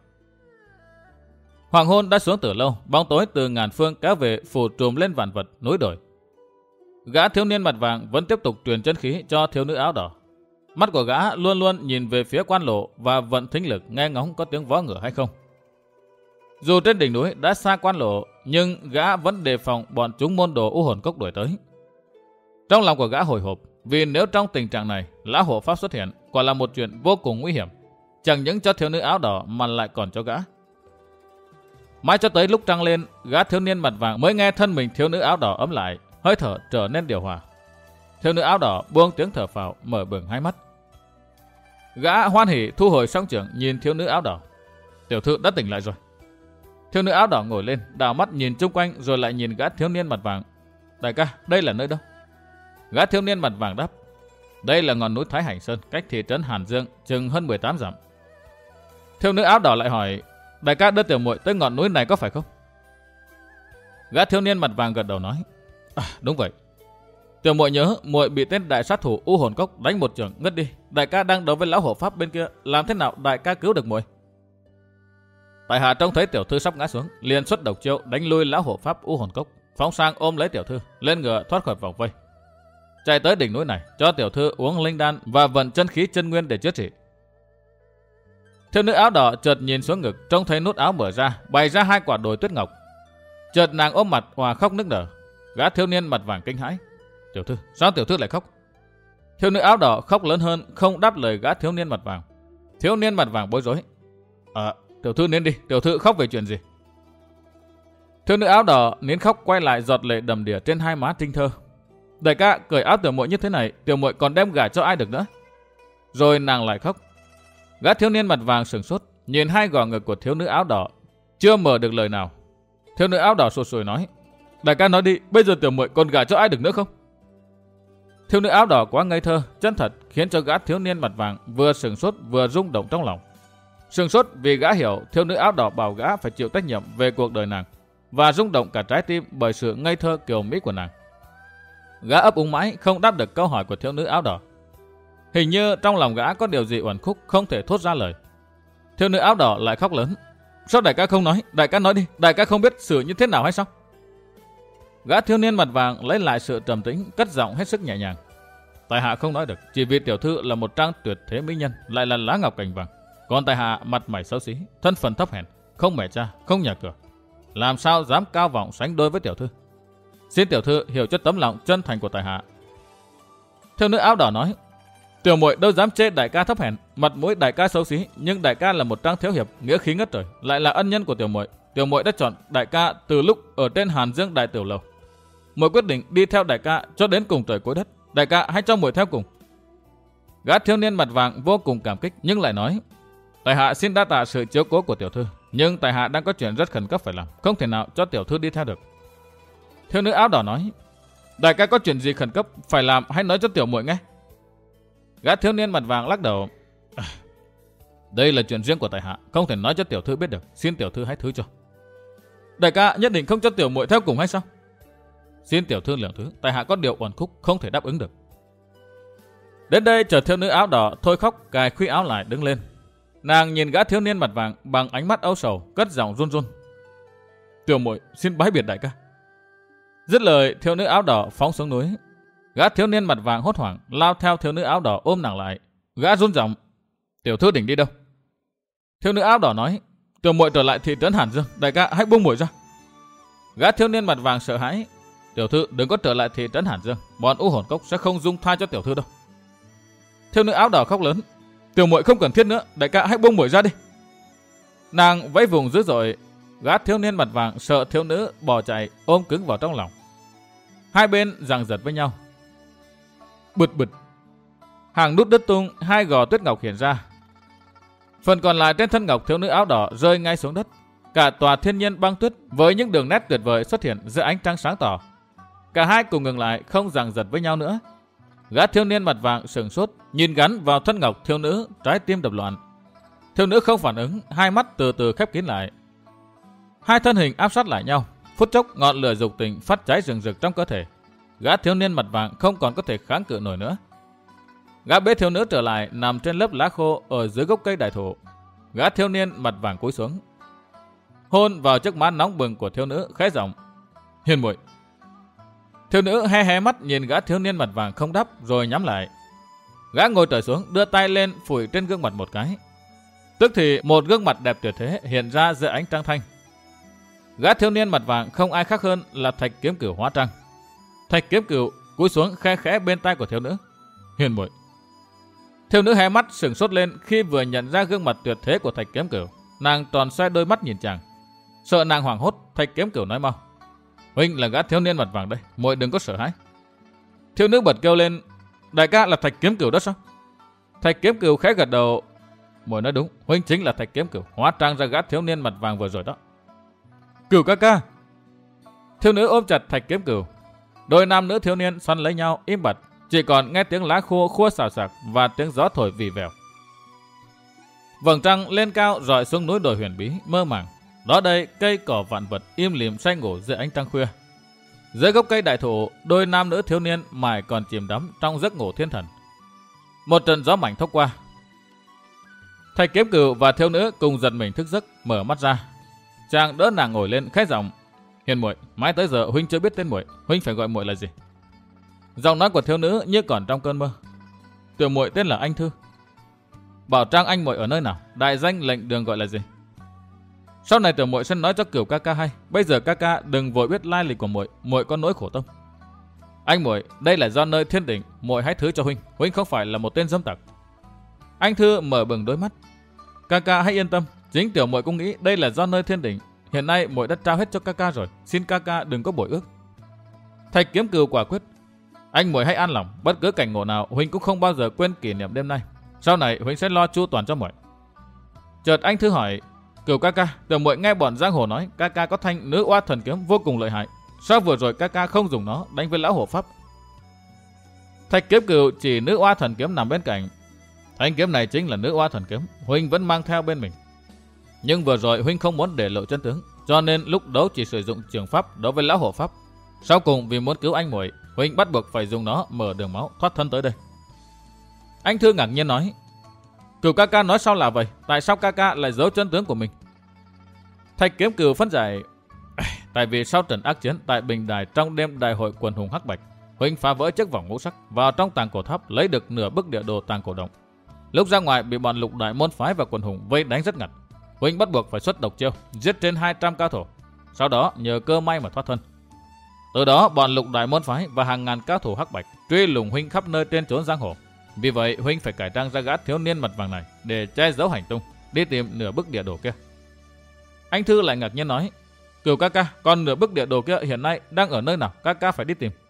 Hoàng hôn đã xuống từ lâu, bóng tối từ ngàn phương kéo về phủ trùm lên vạn vật núi đồi. Gã thiếu niên mặt vàng vẫn tiếp tục truyền chân khí cho thiếu nữ áo đỏ. Mắt của gã luôn luôn nhìn về phía quan lộ và vận thính lực nghe ngóng có tiếng vó ngựa hay không. Dù trên đỉnh núi đã xa quan lộ, nhưng gã vẫn đề phòng bọn chúng môn đồ u hồn cốc đuổi tới. Trong lòng của gã hồi hộp, vì nếu trong tình trạng này lão hộ pháp xuất hiện, quả là một chuyện vô cùng nguy hiểm, chẳng những cho thiếu nữ áo đỏ mà lại còn cho gã. Mãi cho tới lúc trăng lên, gã thiếu niên mặt vàng mới nghe thân mình thiếu nữ áo đỏ ấm lại, hơi thở trở nên điều hòa. Thiếu nữ áo đỏ buông tiếng thở phào, mở bừng hai mắt. Gã hoan hỉ thu hồi song chưởng, nhìn thiếu nữ áo đỏ. Tiểu thư đã tỉnh lại rồi. Thiếu nữ áo đỏ ngồi lên, đảo mắt nhìn chung quanh rồi lại nhìn gã thiếu niên mặt vàng. Đại ca, đây là nơi đâu? Gã thiếu niên mặt vàng đáp: đây là ngọn núi Thái Hành Sơn, cách thị trấn Hàn Dương chừng hơn mười tám dặm. Thiếu nữ áo đỏ lại hỏi: đại ca đưa tiểu muội tới ngọn núi này có phải không? Gã thiếu niên mặt vàng gật đầu nói: à, đúng vậy. Tiểu muội nhớ muội bị tên đại sát thủ u hồn cốc đánh một chưởng ngất đi. Đại ca đang đấu với lão hộ pháp bên kia, làm thế nào đại ca cứu được muội? Tại hạ trông thấy tiểu thư sắp ngã xuống, liền xuất độc chiêu đánh lui lão hộ pháp u hồn cốc, phóng sang ôm lấy tiểu thư, lên ngựa thoát khỏi vòng vây, chạy tới đỉnh núi này cho tiểu thư uống linh đan và vận chân khí chân nguyên để chữa trị. Thiếu nữ áo đỏ chợt nhìn xuống ngực, trông thấy nút áo mở ra, bày ra hai quả đồi tuyết ngọc. Chợt nàng ôm mặt hòa khóc nức nở. Gã thiếu niên mặt vàng kinh hãi: tiểu thư, sao tiểu thư lại khóc? Thiếu nữ áo đỏ khóc lớn hơn, không đáp lời gã thiếu niên mặt vàng. Thiếu niên mặt vàng bối rối: À, tiểu thư nín đi, tiểu thư khóc về chuyện gì? Thiếu nữ áo đỏ nín khóc, quay lại giọt lệ đầm đìa trên hai má trinh thơ. Đại ca, cởi áo tiểu muội như thế này, tiểu muội còn đem gả cho ai được nữa? Rồi nàng lại khóc. Gã thiếu niên mặt vàng sửng sốt, nhìn hai gò ngực của thiếu nữ áo đỏ, chưa mở được lời nào. Thiếu nữ áo đỏ sụt sùi nói: đại ca nói đi, bây giờ tiểu muội còn gả cho ai được nữa không? Thiếu nữ áo đỏ quá ngây thơ, chân thật, khiến cho gã thiếu niên mặt vàng vừa sửng sốt vừa rung động trong lòng. Sửng sốt vì gã hiểu thiếu nữ áo đỏ bảo gã phải chịu trách nhiệm về cuộc đời nàng, và rung động cả trái tim bởi sự ngây thơ kiều mỹ của nàng. Gã ấp úng mãi không đáp được câu hỏi của thiếu nữ áo đỏ. Hình như trong lòng gã có điều gì uẩn khúc không thể thốt ra lời. Thiếu nữ áo đỏ lại khóc lớn: sao đại ca không nói? Đại ca nói đi, đại ca không biết xử như thế nào hay sao? Gã thiếu niên mặt vàng lấy lại sự trầm tĩnh, cất giọng hết sức nhẹ nhàng: tại hạ không nói được, chỉ vì tiểu thư là một trang tuyệt thế mỹ nhân, lại là lá ngọc cành vàng. Còn tại hạ mặt mày xấu xí, thân phận thấp hèn, không mẹ cha, không nhà cửa, làm sao dám cao vọng sánh đôi với tiểu thư? Xin tiểu thư hiểu cho tấm lòng chân thành của tại hạ. Thiếu nữ áo đỏ nói: tiểu muội đâu dám chê đại ca thấp hèn, mặt mũi đại ca xấu xí, nhưng đại ca là một trang thiếu hiệp, nghĩa khí ngất trời, lại là ân nhân của tiểu muội. Tiểu muội đã chọn đại ca từ lúc ở trên Hàn Dương đại tiểu lầu. Muội quyết định đi theo đại ca cho đến cùng trời cuối đất. Đại ca hãy cho muội theo cùng. Gã thiếu niên mặt vàng vô cùng cảm kích, nhưng lại nói: tại hạ xin đa tạ sự chiếu cố của tiểu thư, nhưng tại hạ đang có chuyện rất khẩn cấp phải làm, không thể nào cho tiểu thư đi theo được. Thiếu nữ áo đỏ nói: đại ca có chuyện gì khẩn cấp phải làm, hãy nói cho tiểu muội nghe. Gã thiếu niên mặt vàng lắc đầu. Đây là chuyện riêng của tại hạ, không thể nói cho tiểu thư biết được, xin tiểu thư hãy thứ cho. Đại ca nhất định không cho tiểu muội theo cùng hay sao? Xin tiểu thư lượng thứ, tại hạ có điều uẩn khúc không thể đáp ứng được. Đến đây chợt thiếu nữ áo đỏ thôi khóc, cài khuy áo lại đứng lên. Nàng nhìn gã thiếu niên mặt vàng bằng ánh mắt âu sầu, cất giọng run run. Tiểu muội xin bái biệt đại ca. Dứt lời, thiếu nữ áo đỏ phóng xuống núi. Gã thiếu niên mặt vàng hốt hoảng lao theo thiếu nữ áo đỏ ôm nàng lại. Gã run giọng. Tiểu thư định đi đâu? Thiếu nữ áo đỏ nói. Tiểu muội trở lại thị trấn Hàn Dương, đại ca hãy buông muội ra. Gã thiếu niên mặt vàng sợ hãi. Tiểu thư đừng có trở lại thị trấn Hàn Dương, bọn u hồn cốc sẽ không dung tha cho tiểu thư đâu. Thiếu nữ áo đỏ khóc lớn. Tiểu muội không cần thiết nữa, đại ca hãy buông muội ra đi. Nàng vẫy vùng dữ dội. Gã thiếu niên mặt vàng sợ thiếu nữ bỏ chạy, ôm cứng vào trong lòng. Hai bên giằng giật với nhau. Bụt bụt. Hàng nút đứt tung, hai gò tuyết ngọc hiện ra. Phần còn lại trên thân ngọc thiếu nữ áo đỏ rơi ngay xuống đất. Cả tòa thiên nhiên băng tuyết với những đường nét tuyệt vời xuất hiện giữa ánh trăng sáng tỏ. Cả hai cùng ngừng lại, không giằng giật với nhau nữa. Gã thiếu niên mặt vàng sửng sốt, nhìn gắn vào thân ngọc thiếu nữ, trái tim đập loạn. Thiếu nữ không phản ứng, hai mắt từ từ khép kín lại. Hai thân hình áp sát lại nhau, phút chốc ngọn lửa dục tình phát cháy rừng rực trong cơ thể. Gã thiếu niên mặt vàng không còn có thể kháng cự nổi nữa. Gã bế thiếu nữ trở lại, nằm trên lớp lá khô ở dưới gốc cây đại thụ. Gã thiếu niên mặt vàng cúi xuống, hôn vào chiếc má nóng bừng của thiếu nữ, khẽ giọng. Hiền muội. Thiếu nữ hé hé mắt nhìn gã thiếu niên mặt vàng không đáp, rồi nhắm lại. Gã ngồi trở xuống, đưa tay lên phủi trên gương mặt một cái. Tức thì một gương mặt đẹp tuyệt thế hiện ra giữa ánh trăng thanh. Gã thiếu niên mặt vàng không ai khác hơn là Thạch Kiếm Cửu hóa trang. Thạch Kiếm Cửu cúi xuống khẽ khẽ bên tai của thiếu nữ. Hiền muội. Thiếu nữ hé mắt sửng sốt lên khi vừa nhận ra gương mặt tuyệt thế của Thạch Kiếm Cửu. Nàng toàn xoay đôi mắt nhìn chàng. Sợ nàng hoảng hốt, Thạch Kiếm Cửu nói mau. Huynh là gã thiếu niên mặt vàng đây, muội đừng có sợ hãi. Thiếu nữ bật kêu lên. Đại ca là Thạch Kiếm Cửu đó sao? Thạch Kiếm Cửu khẽ gật đầu. Muội nói đúng, huynh chính là Thạch Kiếm Cửu hóa trang ra gã thiếu niên mặt vàng vừa rồi đó. Cửu ca ca. Thiếu nữ ôm chặt Thạch Kiếm Cửu. Đôi nam nữ thiếu niên xoắn lấy nhau im bặt, chỉ còn nghe tiếng lá khô khua xào xạc và tiếng gió thổi vì vèo. Vầng trăng lên cao rọi xuống núi đồi huyền bí mơ màng. Đó đây cây cỏ vạn vật im lìm say ngủ dưới ánh trăng khuya. Dưới gốc cây đại thụ, đôi nam nữ thiếu niên mải còn chìm đắm trong giấc ngủ thiên thần. Một trận gió mạnh thốc qua. Thạch Kiếm Cửu và thiếu nữ cùng giật mình thức giấc, mở mắt ra. Chàng đỡ nàng ngồi lên, khẽ giọng. Hiền muội, mãi tới giờ huynh chưa biết tên muội, huynh phải gọi muội là gì? Giọng nói của thiếu nữ như còn trong cơn mơ. Tiểu muội tên là Anh Thư. Bảo trang anh muội ở nơi nào, đại danh lệnh đường gọi là gì? Sau này tiểu muội sẽ nói cho Cửu ca ca hay. Bây giờ ca ca đừng vội biết lai lịch của muội, muội có nỗi khổ tâm. Anh muội, đây là do nơi thiên đỉnh, muội hãy thứ cho huynh, huynh không phải là một tên dâm tặc. Anh Thư mở bừng đôi mắt. Ca ca hãy yên tâm, chính tiểu muội cũng nghĩ đây là do nơi thiên đỉnh. Hiện nay muội đã trao hết cho ca ca rồi, xin ca ca đừng có bội ước. Thạch Kiếm Cửu quả quyết. Anh muội hãy an lòng, bất cứ cảnh ngộ nào huynh cũng không bao giờ quên kỷ niệm đêm nay. Sau này huynh sẽ lo chu toàn cho muội. Chợt anh Thư hỏi. Cửu ca ca, tiểu muội nghe bọn giang hồ nói ca ca có thanh nữ oa thần kiếm vô cùng lợi hại. Sao vừa rồi ca ca không dùng nó đánh với lão hộ pháp? Thạch Kiếm Cửu chỉ nữ oa thần kiếm nằm bên cạnh. Thanh kiếm này chính là nữ oa thần kiếm, huynh vẫn mang theo bên mình. Nhưng vừa rồi huynh không muốn để lộ chân tướng, cho nên lúc đấu chỉ sử dụng trường pháp đấu với lão hộ pháp. Sau cùng vì muốn cứu anh muội, huynh bắt buộc phải dùng nó mở đường máu thoát thân tới đây. Anh Thư ngạc nhiên nói. Cửu ca ca nói sao là vậy? Tại sao ca ca lại giấu chân tướng của mình? Thạch Kiếm Cửu phân giải. Tại vì sau trận ác chiến tại Bình Đài trong đêm đại hội quần hùng Hắc Bạch, huynh phá vỡ chiếc vòng ngũ sắc vào trong tàng cổ tháp, lấy được nửa bức địa đồ tàng cổ động. Lúc ra ngoài bị bọn lục đại môn phái và quần hùng vây đánh rất ngặt. Huynh bắt buộc phải xuất độc chiêu, giết trên hai trăm cao thủ. Sau đó nhờ cơ may mà thoát thân. Từ đó bọn lục đại môn phái và hàng ngàn cao thủ Hắc Bạch truy lùng huynh khắp nơi trên chốn giang hồ. Vì vậy huynh phải cải trang ra gã thiếu niên mặt vàng này để che giấu hành tung, đi tìm nửa bức địa đồ kia. Anh Thư lại ngạc nhiên nói. Cửu ca ca, còn nửa bức địa đồ kia hiện nay đang ở nơi nào? Ca ca phải đi tìm.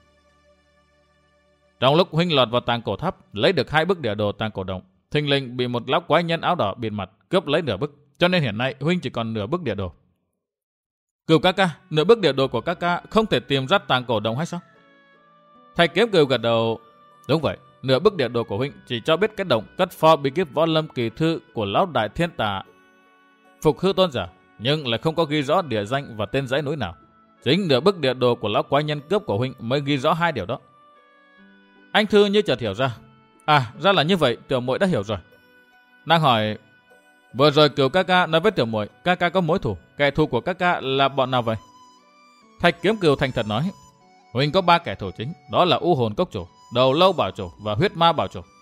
Trong lúc huynh lọt vào tàng cổ tháp, lấy được hai bức địa đồ tàng cổ động, thình lình bị một lão quái nhân áo đỏ bịt mặt cướp lấy nửa bức, cho nên hiện nay huynh chỉ còn nửa bức địa đồ. Cửu ca ca, nửa bức địa đồ của ca ca không thể tìm ra tàng cổ động hay sao? Thạch Kiếm Cửu gật đầu. Đúng vậy, nửa bức địa đồ của huynh chỉ cho biết cái động cất pho bí kíp võ lâm kỳ thư của lão đại thiên tà Phục Hư Tôn giả, nhưng lại không có ghi rõ địa danh và tên dãy núi nào. Chính nửa bức địa đồ của lão quái nhân cướp của huynh mới ghi rõ hai điều đó. Anh Thư như chợt hiểu ra. À, ra là như vậy, tiểu muội đã hiểu rồi. Nàng hỏi, vừa rồi Cửu ca ca nói với tiểu muội, ca ca có mối thù, kẻ thù của ca ca là bọn nào vậy? Thạch Kiếm Cừu thành thật nói, huynh có ba kẻ thù chính, đó là U Hồn Cốc chủ, Đầu Lâu Bảo chủ và Huyết Ma Bảo chủ.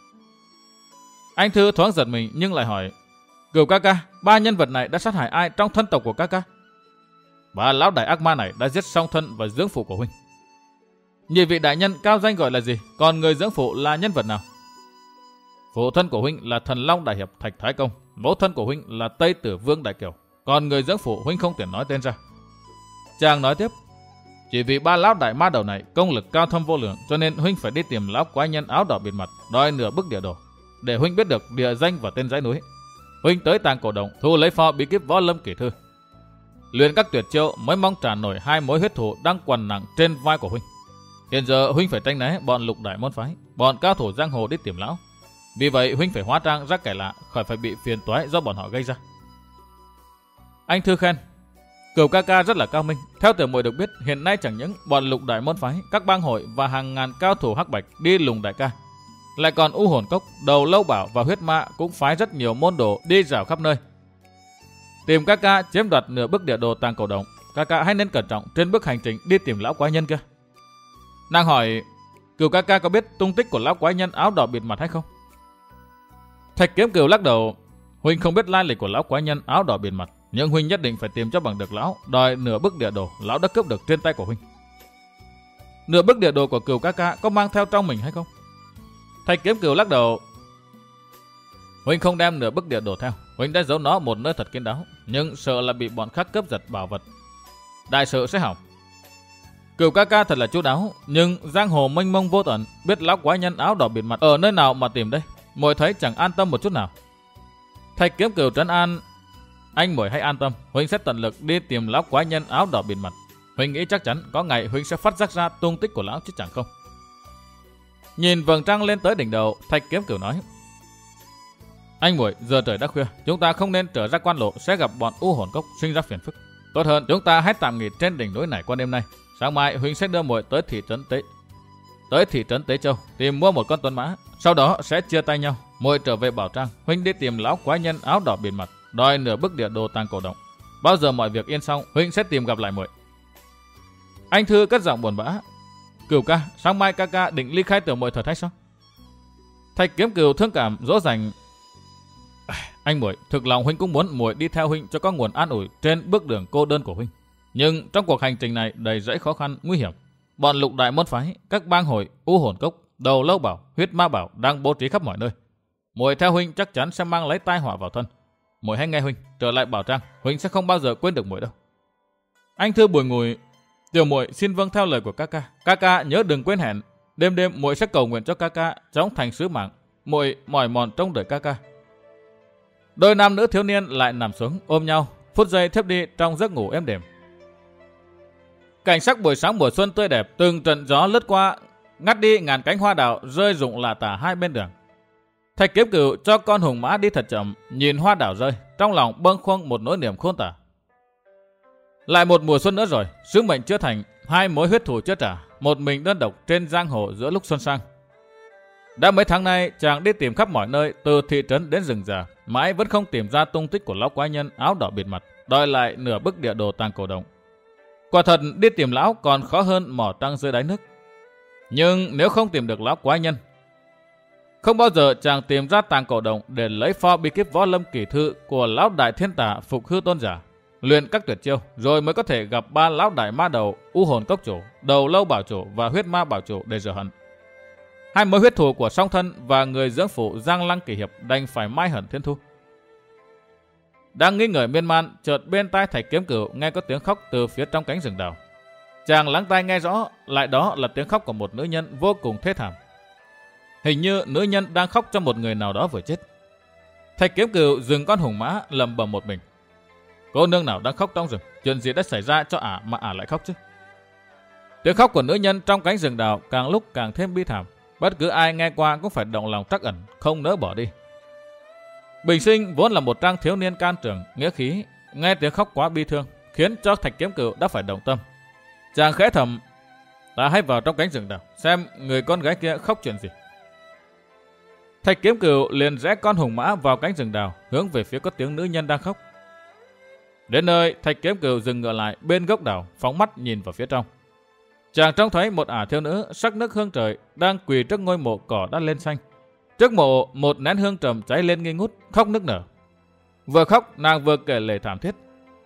Anh Thư thoáng giật mình nhưng lại hỏi, Cửu ca ca, ba nhân vật này đã sát hại ai trong thân tộc của ca ca? Ba lão đại ác ma này đã giết song thân và dưỡng phụ của huynh. Nhị vị đại nhân cao danh gọi là gì? Còn người dưỡng phụ là nhân vật nào? Phụ thân của huynh là Thần Long đại hiệp Thạch Thái Công, mẫu thân của huynh là Tây Tử Vương Đại Kiều, còn người dưỡng phụ huynh không tiện nói tên ra. Chàng nói tiếp, chỉ vì ba lão đại ma đầu này công lực cao thâm vô lượng, cho nên huynh phải đi tìm lão quái nhân áo đỏ bịt mặt, đòi nửa bức địa đồ, để huynh biết được địa danh và tên dãy núi. Huynh tới Tàng Cổ Động thu lấy pho bí kíp võ lâm kỳ thư, luyện các tuyệt chiêu mới mong trả nổi hai mối huyết thù đang quằn nặng trên vai của huynh. Hiện giờ huynh phải tránh né bọn lục đại môn phái, bọn cao thủ giang hồ đi tìm lão. Vì vậy huynh phải hóa trang ra kẻ lạ, khỏi phải bị phiền toái do bọn họ gây ra. Anh Thư khen, Cửu ca ca rất là cao minh. Theo tiểu muội được biết, hiện nay chẳng những bọn lục đại môn phái, các bang hội và hàng ngàn cao thủ hắc bạch đi lùng đại ca, lại còn U Hồn Cốc, Đầu Lâu Bảo và Huyết Ma cũng phái rất nhiều môn đồ đi rảo khắp nơi, tìm ca ca chiếm đoạt nửa bức địa đồ Tàng Cổ Động. Ca ca hãy nên cẩn trọng trên bước hành trình đi tìm lão quái nhân kia. Nàng hỏi, Cửu ca ca có biết tung tích của lão quái nhân áo đỏ bịt mặt hay không? Thạch Kiếm Cừu lắc đầu, huynh không biết lai lịch của lão quái nhân áo đỏ bịt mặt, nhưng huynh nhất định phải tìm cho bằng được lão, đòi nửa bức địa đồ lão đã cướp được trên tay của huynh. Nửa bức địa đồ của Cửu ca ca có mang theo trong mình hay không? Thạch Kiếm Cừu lắc đầu, huynh không đem nửa bức địa đồ theo, huynh đã giấu nó một nơi thật kín đáo, nhưng sợ là bị bọn khác cướp giật bảo vật, đại sự sẽ hỏng. Cửu ca ca thật là chu đáo, nhưng giang hồ mênh mông vô tận, biết lão quái nhân áo đỏ bịt mặt ở nơi nào mà tìm đây? Muội thấy chẳng an tâm một chút nào. Thạch Kiếm Cừu trấn an, anh muội hãy an tâm, huynh sẽ tận lực đi tìm lão quái nhân áo đỏ bịt mặt. Huynh nghĩ chắc chắn có ngày huynh sẽ phát giác ra tung tích của lão chứ chẳng không. Nhìn vầng trăng lên tới đỉnh đầu, Thạch Kiếm Cừu nói, anh muội, giờ trời đã khuya, chúng ta không nên trở ra quan lộ, sẽ gặp bọn U Hồn Cốc sinh ra phiền phức. Tốt hơn chúng ta hãy tạm nghỉ trên đỉnh núi này qua đêm nay. Sáng mai huynh sẽ đưa muội tới thị trấn Tế tới thị trấn Tế Châu tìm mua một con tuấn mã, sau đó sẽ chia tay nhau. Muội trở về Bảo Trang, huynh đi tìm lão quái nhân áo đỏ bịt mặt, đòi nửa bức địa đồ Tàng Cổ Động. Bao giờ mọi việc yên xong, huynh sẽ tìm gặp lại muội. Anh Thư cất giọng buồn bã, Cửu ca, sáng mai ca ca định ly khai tiểu muội thật hay sao? Thạch Kiếm Cừu thương cảm dỗ dành, anh muội, thực lòng huynh cũng muốn muội đi theo huynh cho có nguồn an ủi trên bước đường cô đơn của huynh. Nhưng trong cuộc hành trình này đầy rẫy khó khăn, nguy hiểm. Bọn lục đại môn phái, các bang hội, U Hồn Cốc, Đầu Lâu Bảo, Huyết Ma Bảo đang bố trí khắp mọi nơi. Muội theo huynh chắc chắn sẽ mang lấy tai họa vào thân. Muội hãy nghe huynh, trở lại Bảo Trang, huynh sẽ không bao giờ quên được muội đâu. Anh Thư bùi ngùi, tiểu muội xin vâng theo lời của ca ca. Ca ca nhớ đừng quên hẹn. Đêm đêm muội sẽ cầu nguyện cho ca ca chóng thành sứ mạng. Muội mỏi mòn trông đợi ca ca. Đôi nam nữ thiếu niên lại nằm xuống ôm nhau, phút giây thiếp đi trong giấc ngủ êm đềm. Cảnh sắc buổi sáng mùa xuân tươi đẹp, từng trận gió lướt qua, ngắt đi ngàn cánh hoa đào rơi rụng lả tả hai bên đường. Thạch Kiếm Cừu cho con hùng mã đi thật chậm, nhìn hoa đào rơi, trong lòng bâng khuâng một nỗi niềm khôn tả. Lại một mùa xuân nữa rồi, sứ mệnh chưa thành, hai mối huyết thù chưa trả, một mình đơn độc trên giang hồ giữa lúc xuân sang. Đã mấy tháng nay, chàng đi tìm khắp mọi nơi, từ thị trấn đến rừng già, mãi vẫn không tìm ra tung tích của lão quái nhân áo đỏ bịt mặt, đòi lại nửa bức địa đồ Tàng Cổ Động. Quả thật đi tìm lão còn khó hơn mò trăng dưới đáy nước. Nhưng nếu không tìm được lão quái nhân, không bao giờ chàng tìm ra Tàng Cổ Động để lấy pho bí kíp võ lâm kỳ thư của lão đại thiên tả Phục Hư Tôn giả, luyện các tuyệt chiêu, rồi mới có thể gặp ba lão đại ma đầu, U Hồn Cốc chủ, Đầu Lâu Bảo chủ và Huyết Ma Bảo chủ để rửa hận. Hai mối huyết thù của song thân và người dưỡng phụ Giang Lăng Kỳ Hiệp đành phải mai hận thiên thu. Đang nghi ngờ miên man, chợt bên tai Thạch Kiếm Cừu nghe có tiếng khóc từ phía trong cánh rừng đào. Chàng lắng tai nghe rõ, lại đó là tiếng khóc của một nữ nhân vô cùng thê thảm. Hình như nữ nhân đang khóc cho một người nào đó vừa chết. Thạch Kiếm Cừu dừng con hùng mã, lẩm bẩm một mình. Cô nương nào đang khóc trong rừng, chuyện gì đã xảy ra cho ả mà ả lại khóc chứ? Tiếng khóc của nữ nhân trong cánh rừng đào càng lúc càng thêm bi thảm. Bất cứ ai nghe qua cũng phải động lòng trắc ẩn, không nỡ bỏ đi. Bình Sinh vốn là một trang thiếu niên can trường, nghĩa khí, nghe tiếng khóc quá bi thương, khiến cho Thạch Kiếm Cửu đã phải động tâm. Chàng khẽ thầm: ta hãy vào trong cánh rừng đào, xem người con gái kia khóc chuyện gì. Thạch Kiếm Cửu liền rẽ con hùng mã vào cánh rừng đào, hướng về phía có tiếng nữ nhân đang khóc. Đến nơi, Thạch Kiếm Cửu dừng ngựa lại bên gốc đào, phóng mắt nhìn vào phía trong. Chàng trông thấy một ả thiếu nữ sắc nước hương trời đang quỳ trước ngôi mộ cỏ đã lên xanh. Trước mộ, một nén hương trầm cháy lên nghi ngút, khóc nức nở. Vừa khóc, nàng vừa kể lể thảm thiết.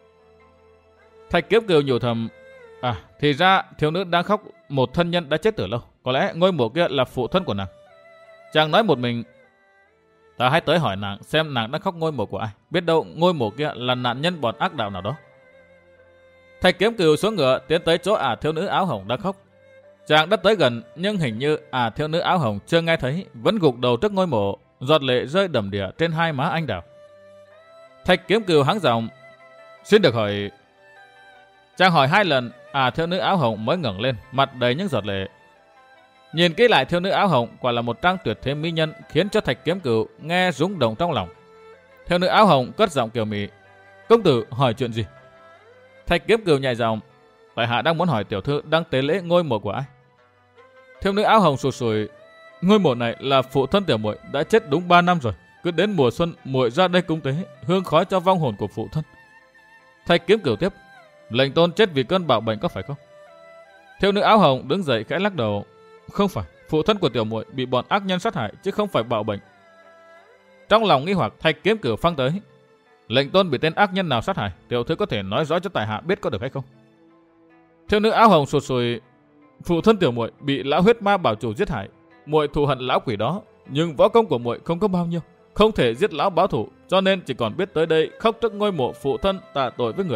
Thạch Kiếm Cửu nhủ thầm: à, thì ra thiếu nữ đang khóc một thân nhân đã chết từ lâu, có lẽ ngôi mộ kia là phụ thân của nàng. Chàng nói một mình: ta hãy tới hỏi nàng xem nàng đang khóc ngôi mộ của ai, biết đâu ngôi mộ kia là nạn nhân bọn ác đạo nào đó. Thạch Kiếm Cửu xuống ngựa tiến tới chỗ ả thiếu nữ áo hồng đang khóc. Chàng đã tới gần, nhưng hình như ả thiếu nữ áo hồng chưa nghe thấy, vẫn gục đầu trước ngôi mộ, giọt lệ rơi đầm đìa trên hai má anh đào. Thạch Kiếm Cửu hắng giọng: xin được hỏi. Chàng hỏi hai lần, ả thiếu nữ áo hồng mới ngẩng lên, mặt đầy những giọt lệ. Nhìn kỹ lại thiếu nữ áo hồng, quả là một trang tuyệt thế mỹ nhân, khiến cho Thạch Kiếm Cửu nghe rung động trong lòng. Thiếu nữ áo hồng cất giọng kiều mị: công tử hỏi chuyện gì? Thạch Kiếm Cửu nhẹ giọng: tại hạ đang muốn hỏi tiểu thư đang tế lễ ngôi mộ của ai. Thiếu nữ áo hồng sụt sùi: ngôi mộ này là phụ thân tiểu muội đã chết đúng ba năm rồi, cứ đến mùa xuân muội ra đây cúng tế, hương khói cho vong hồn của phụ thân. Thạch Kiếm Cửu tiếp: lệnh tôn chết vì cơn bạo bệnh có phải không? Thiếu nữ áo hồng đứng dậy khẽ lắc đầu: không phải, phụ thân của tiểu muội bị bọn ác nhân sát hại chứ không phải bạo bệnh. Trong lòng nghi hoặc, Thạch Kiếm Cửu phang tới: lệnh tôn bị tên ác nhân nào sát hại, tiểu thư có thể nói rõ cho tại hạ biết có được hay không? Thiếu nữ áo hồng sụt sùi: phụ thân tiểu muội bị lão huyết ma bảo chủ giết hại, muội thù hận lão quỷ đó, nhưng võ công của muội không có bao nhiêu, không thể giết lão báo thù, cho nên chỉ còn biết tới đây khóc trước ngôi mộ phụ thân tạ tội với người.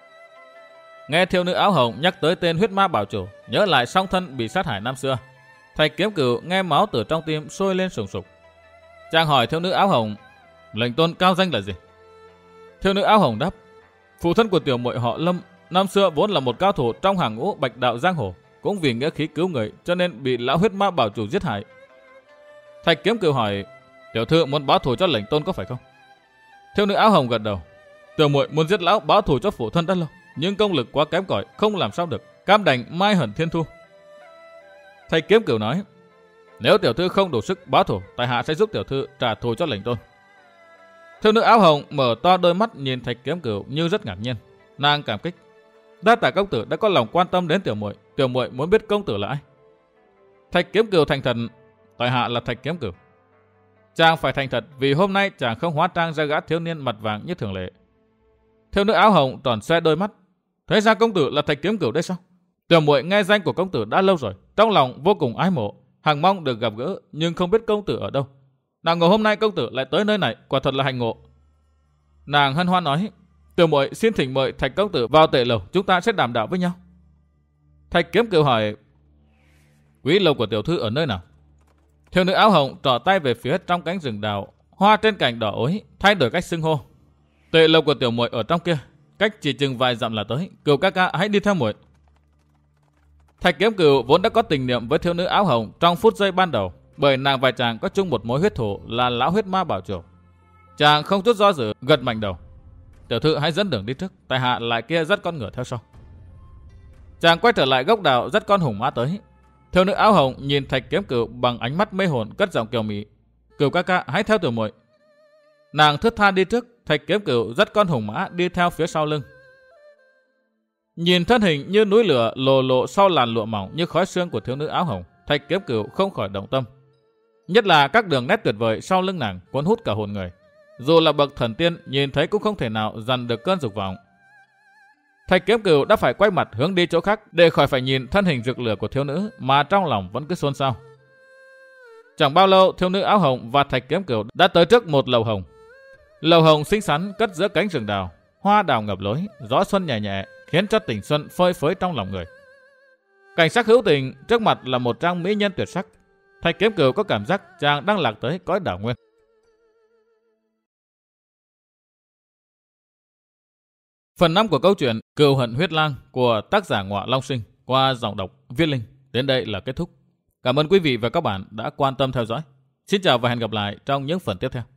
Nghe thiếu nữ áo hồng nhắc tới tên huyết ma bảo chủ, nhớ lại song thân bị sát hại năm xưa, Thạch Kiếm Cửu nghe máu từ trong tim sôi lên sùng sục. Chàng hỏi thiếu nữ áo hồng: lệnh tôn cao danh là gì? Thiếu nữ áo hồng đáp: phụ thân của tiểu muội họ Lâm, năm xưa vốn là một cao thủ trong hàng ngũ bạch đạo giang hồ, cũng vì nghĩa khí cứu người cho nên bị lão huyết ma bảo chủ giết hại. Thạch Kiếm Cửu hỏi: tiểu thư muốn báo thù cho lệnh tôn có phải không? Thiếu nữ áo hồng gật đầu: tiểu muội muốn giết lão báo thù cho phụ thân đã lâu, nhưng công lực quá kém cỏi, không làm sao được, cam đành mai hận thiên thu. Thạch Kiếm Cửu nói: nếu tiểu thư không đủ sức báo thù, tại hạ sẽ giúp tiểu thư trả thù cho lệnh tôn. Thiếu nữ áo hồng mở to đôi mắt nhìn Thạch Kiếm Cửu như rất ngạc nhiên. Nàng cảm kích: đa tạ công tử đã có lòng quan tâm đến tiểu muội, tiểu muội muốn biết công tử là ai. Thạch Kiếm Cửu thành thật: tại hạ là Thạch Kiếm Cửu. Chàng phải thành thật vì hôm nay chàng không hóa trang ra gã thiếu niên mặt vàng như thường lệ. Thiếu nữ áo hồng tròn xoe đôi mắt: thế ra công tử là Thạch Kiếm Cửu đây sao? Tiểu muội nghe danh của công tử đã lâu rồi, trong lòng vô cùng ái mộ, hằng mong được gặp gỡ, nhưng không biết công tử ở đâu. Nào ngờ hôm nay công tử lại tới nơi này, quả thật là hạnh ngộ. Nàng hân hoan nói: tiểu muội xin thỉnh mời Thạch công tử vào tệ lầu, chúng ta sẽ đàm đạo với nhau. Thạch Kiếm Cửu hỏi: quý lầu của tiểu thư ở nơi nào? Thiếu nữ áo hồng trỏ tay về phía trong cánh rừng đào, hoa trên cành đỏ ối, thay đổi cách xưng hô: tệ lầu của tiểu muội ở trong kia, cách chỉ chừng vài dặm là tới, Cửu ca ca hãy đi theo muội. Thạch Kiếm Cửu vốn đã có tình niệm với thiếu nữ áo hồng trong phút giây ban đầu, bởi nàng và chàng có chung một mối huyết thù là lão huyết ma bảo chủ. Chàng không chút do dự gật mạnh đầu: tiểu thư hãy dẫn đường đi trước, tại hạ lại kia dắt con ngựa theo sau. Chàng quay trở lại gốc đào dắt con hùng mã tới. Thiếu nữ áo hồng nhìn Thạch Kiếm Cửu bằng ánh mắt mê hồn, cất giọng kiều mị: Cửu ca ca hãy theo tiểu muội. Nàng thướt tha đi trước, Thạch Kiếm Cửu dắt con hùng mã đi theo phía sau lưng. Nhìn thân hình như núi lửa lồ lộ sau làn lụa mỏng như khói sương của thiếu nữ áo hồng, Thạch Kiếm Cửu không khỏi động tâm. Nhất là các đường nét tuyệt vời sau lưng nàng cuốn hút cả hồn người. Dù là bậc thần tiên nhìn thấy cũng không thể nào dằn được cơn dục vọng. Thạch Kiếm Cửu đã phải quay mặt hướng đi chỗ khác để khỏi phải nhìn thân hình rực lửa của thiếu nữ, mà trong lòng vẫn cứ xôn xao. Chẳng bao lâu, thiếu nữ áo hồng và Thạch Kiếm Cửu đã tới trước một lầu hồng. Lầu hồng xinh xắn cất giữa cánh rừng đào, hoa đào ngập lối, gió xuân nhẹ nhẹ khiến cho tình xuân phơi phới trong lòng người. Cảnh sắc hữu tình, trước mặt là một trang mỹ nhân tuyệt sắc. Thạch Kiếm Cửu có cảm giác chàng đang lạc tới cõi đảo nguyên. Phần năm của câu chuyện Cừu hận huyết lang của tác giả Ngọa Long Sinh qua giọng đọc Viết Linh đến đây là kết thúc. Cảm ơn quý vị và các bạn đã quan tâm theo dõi. Xin chào và hẹn gặp lại trong những phần tiếp theo.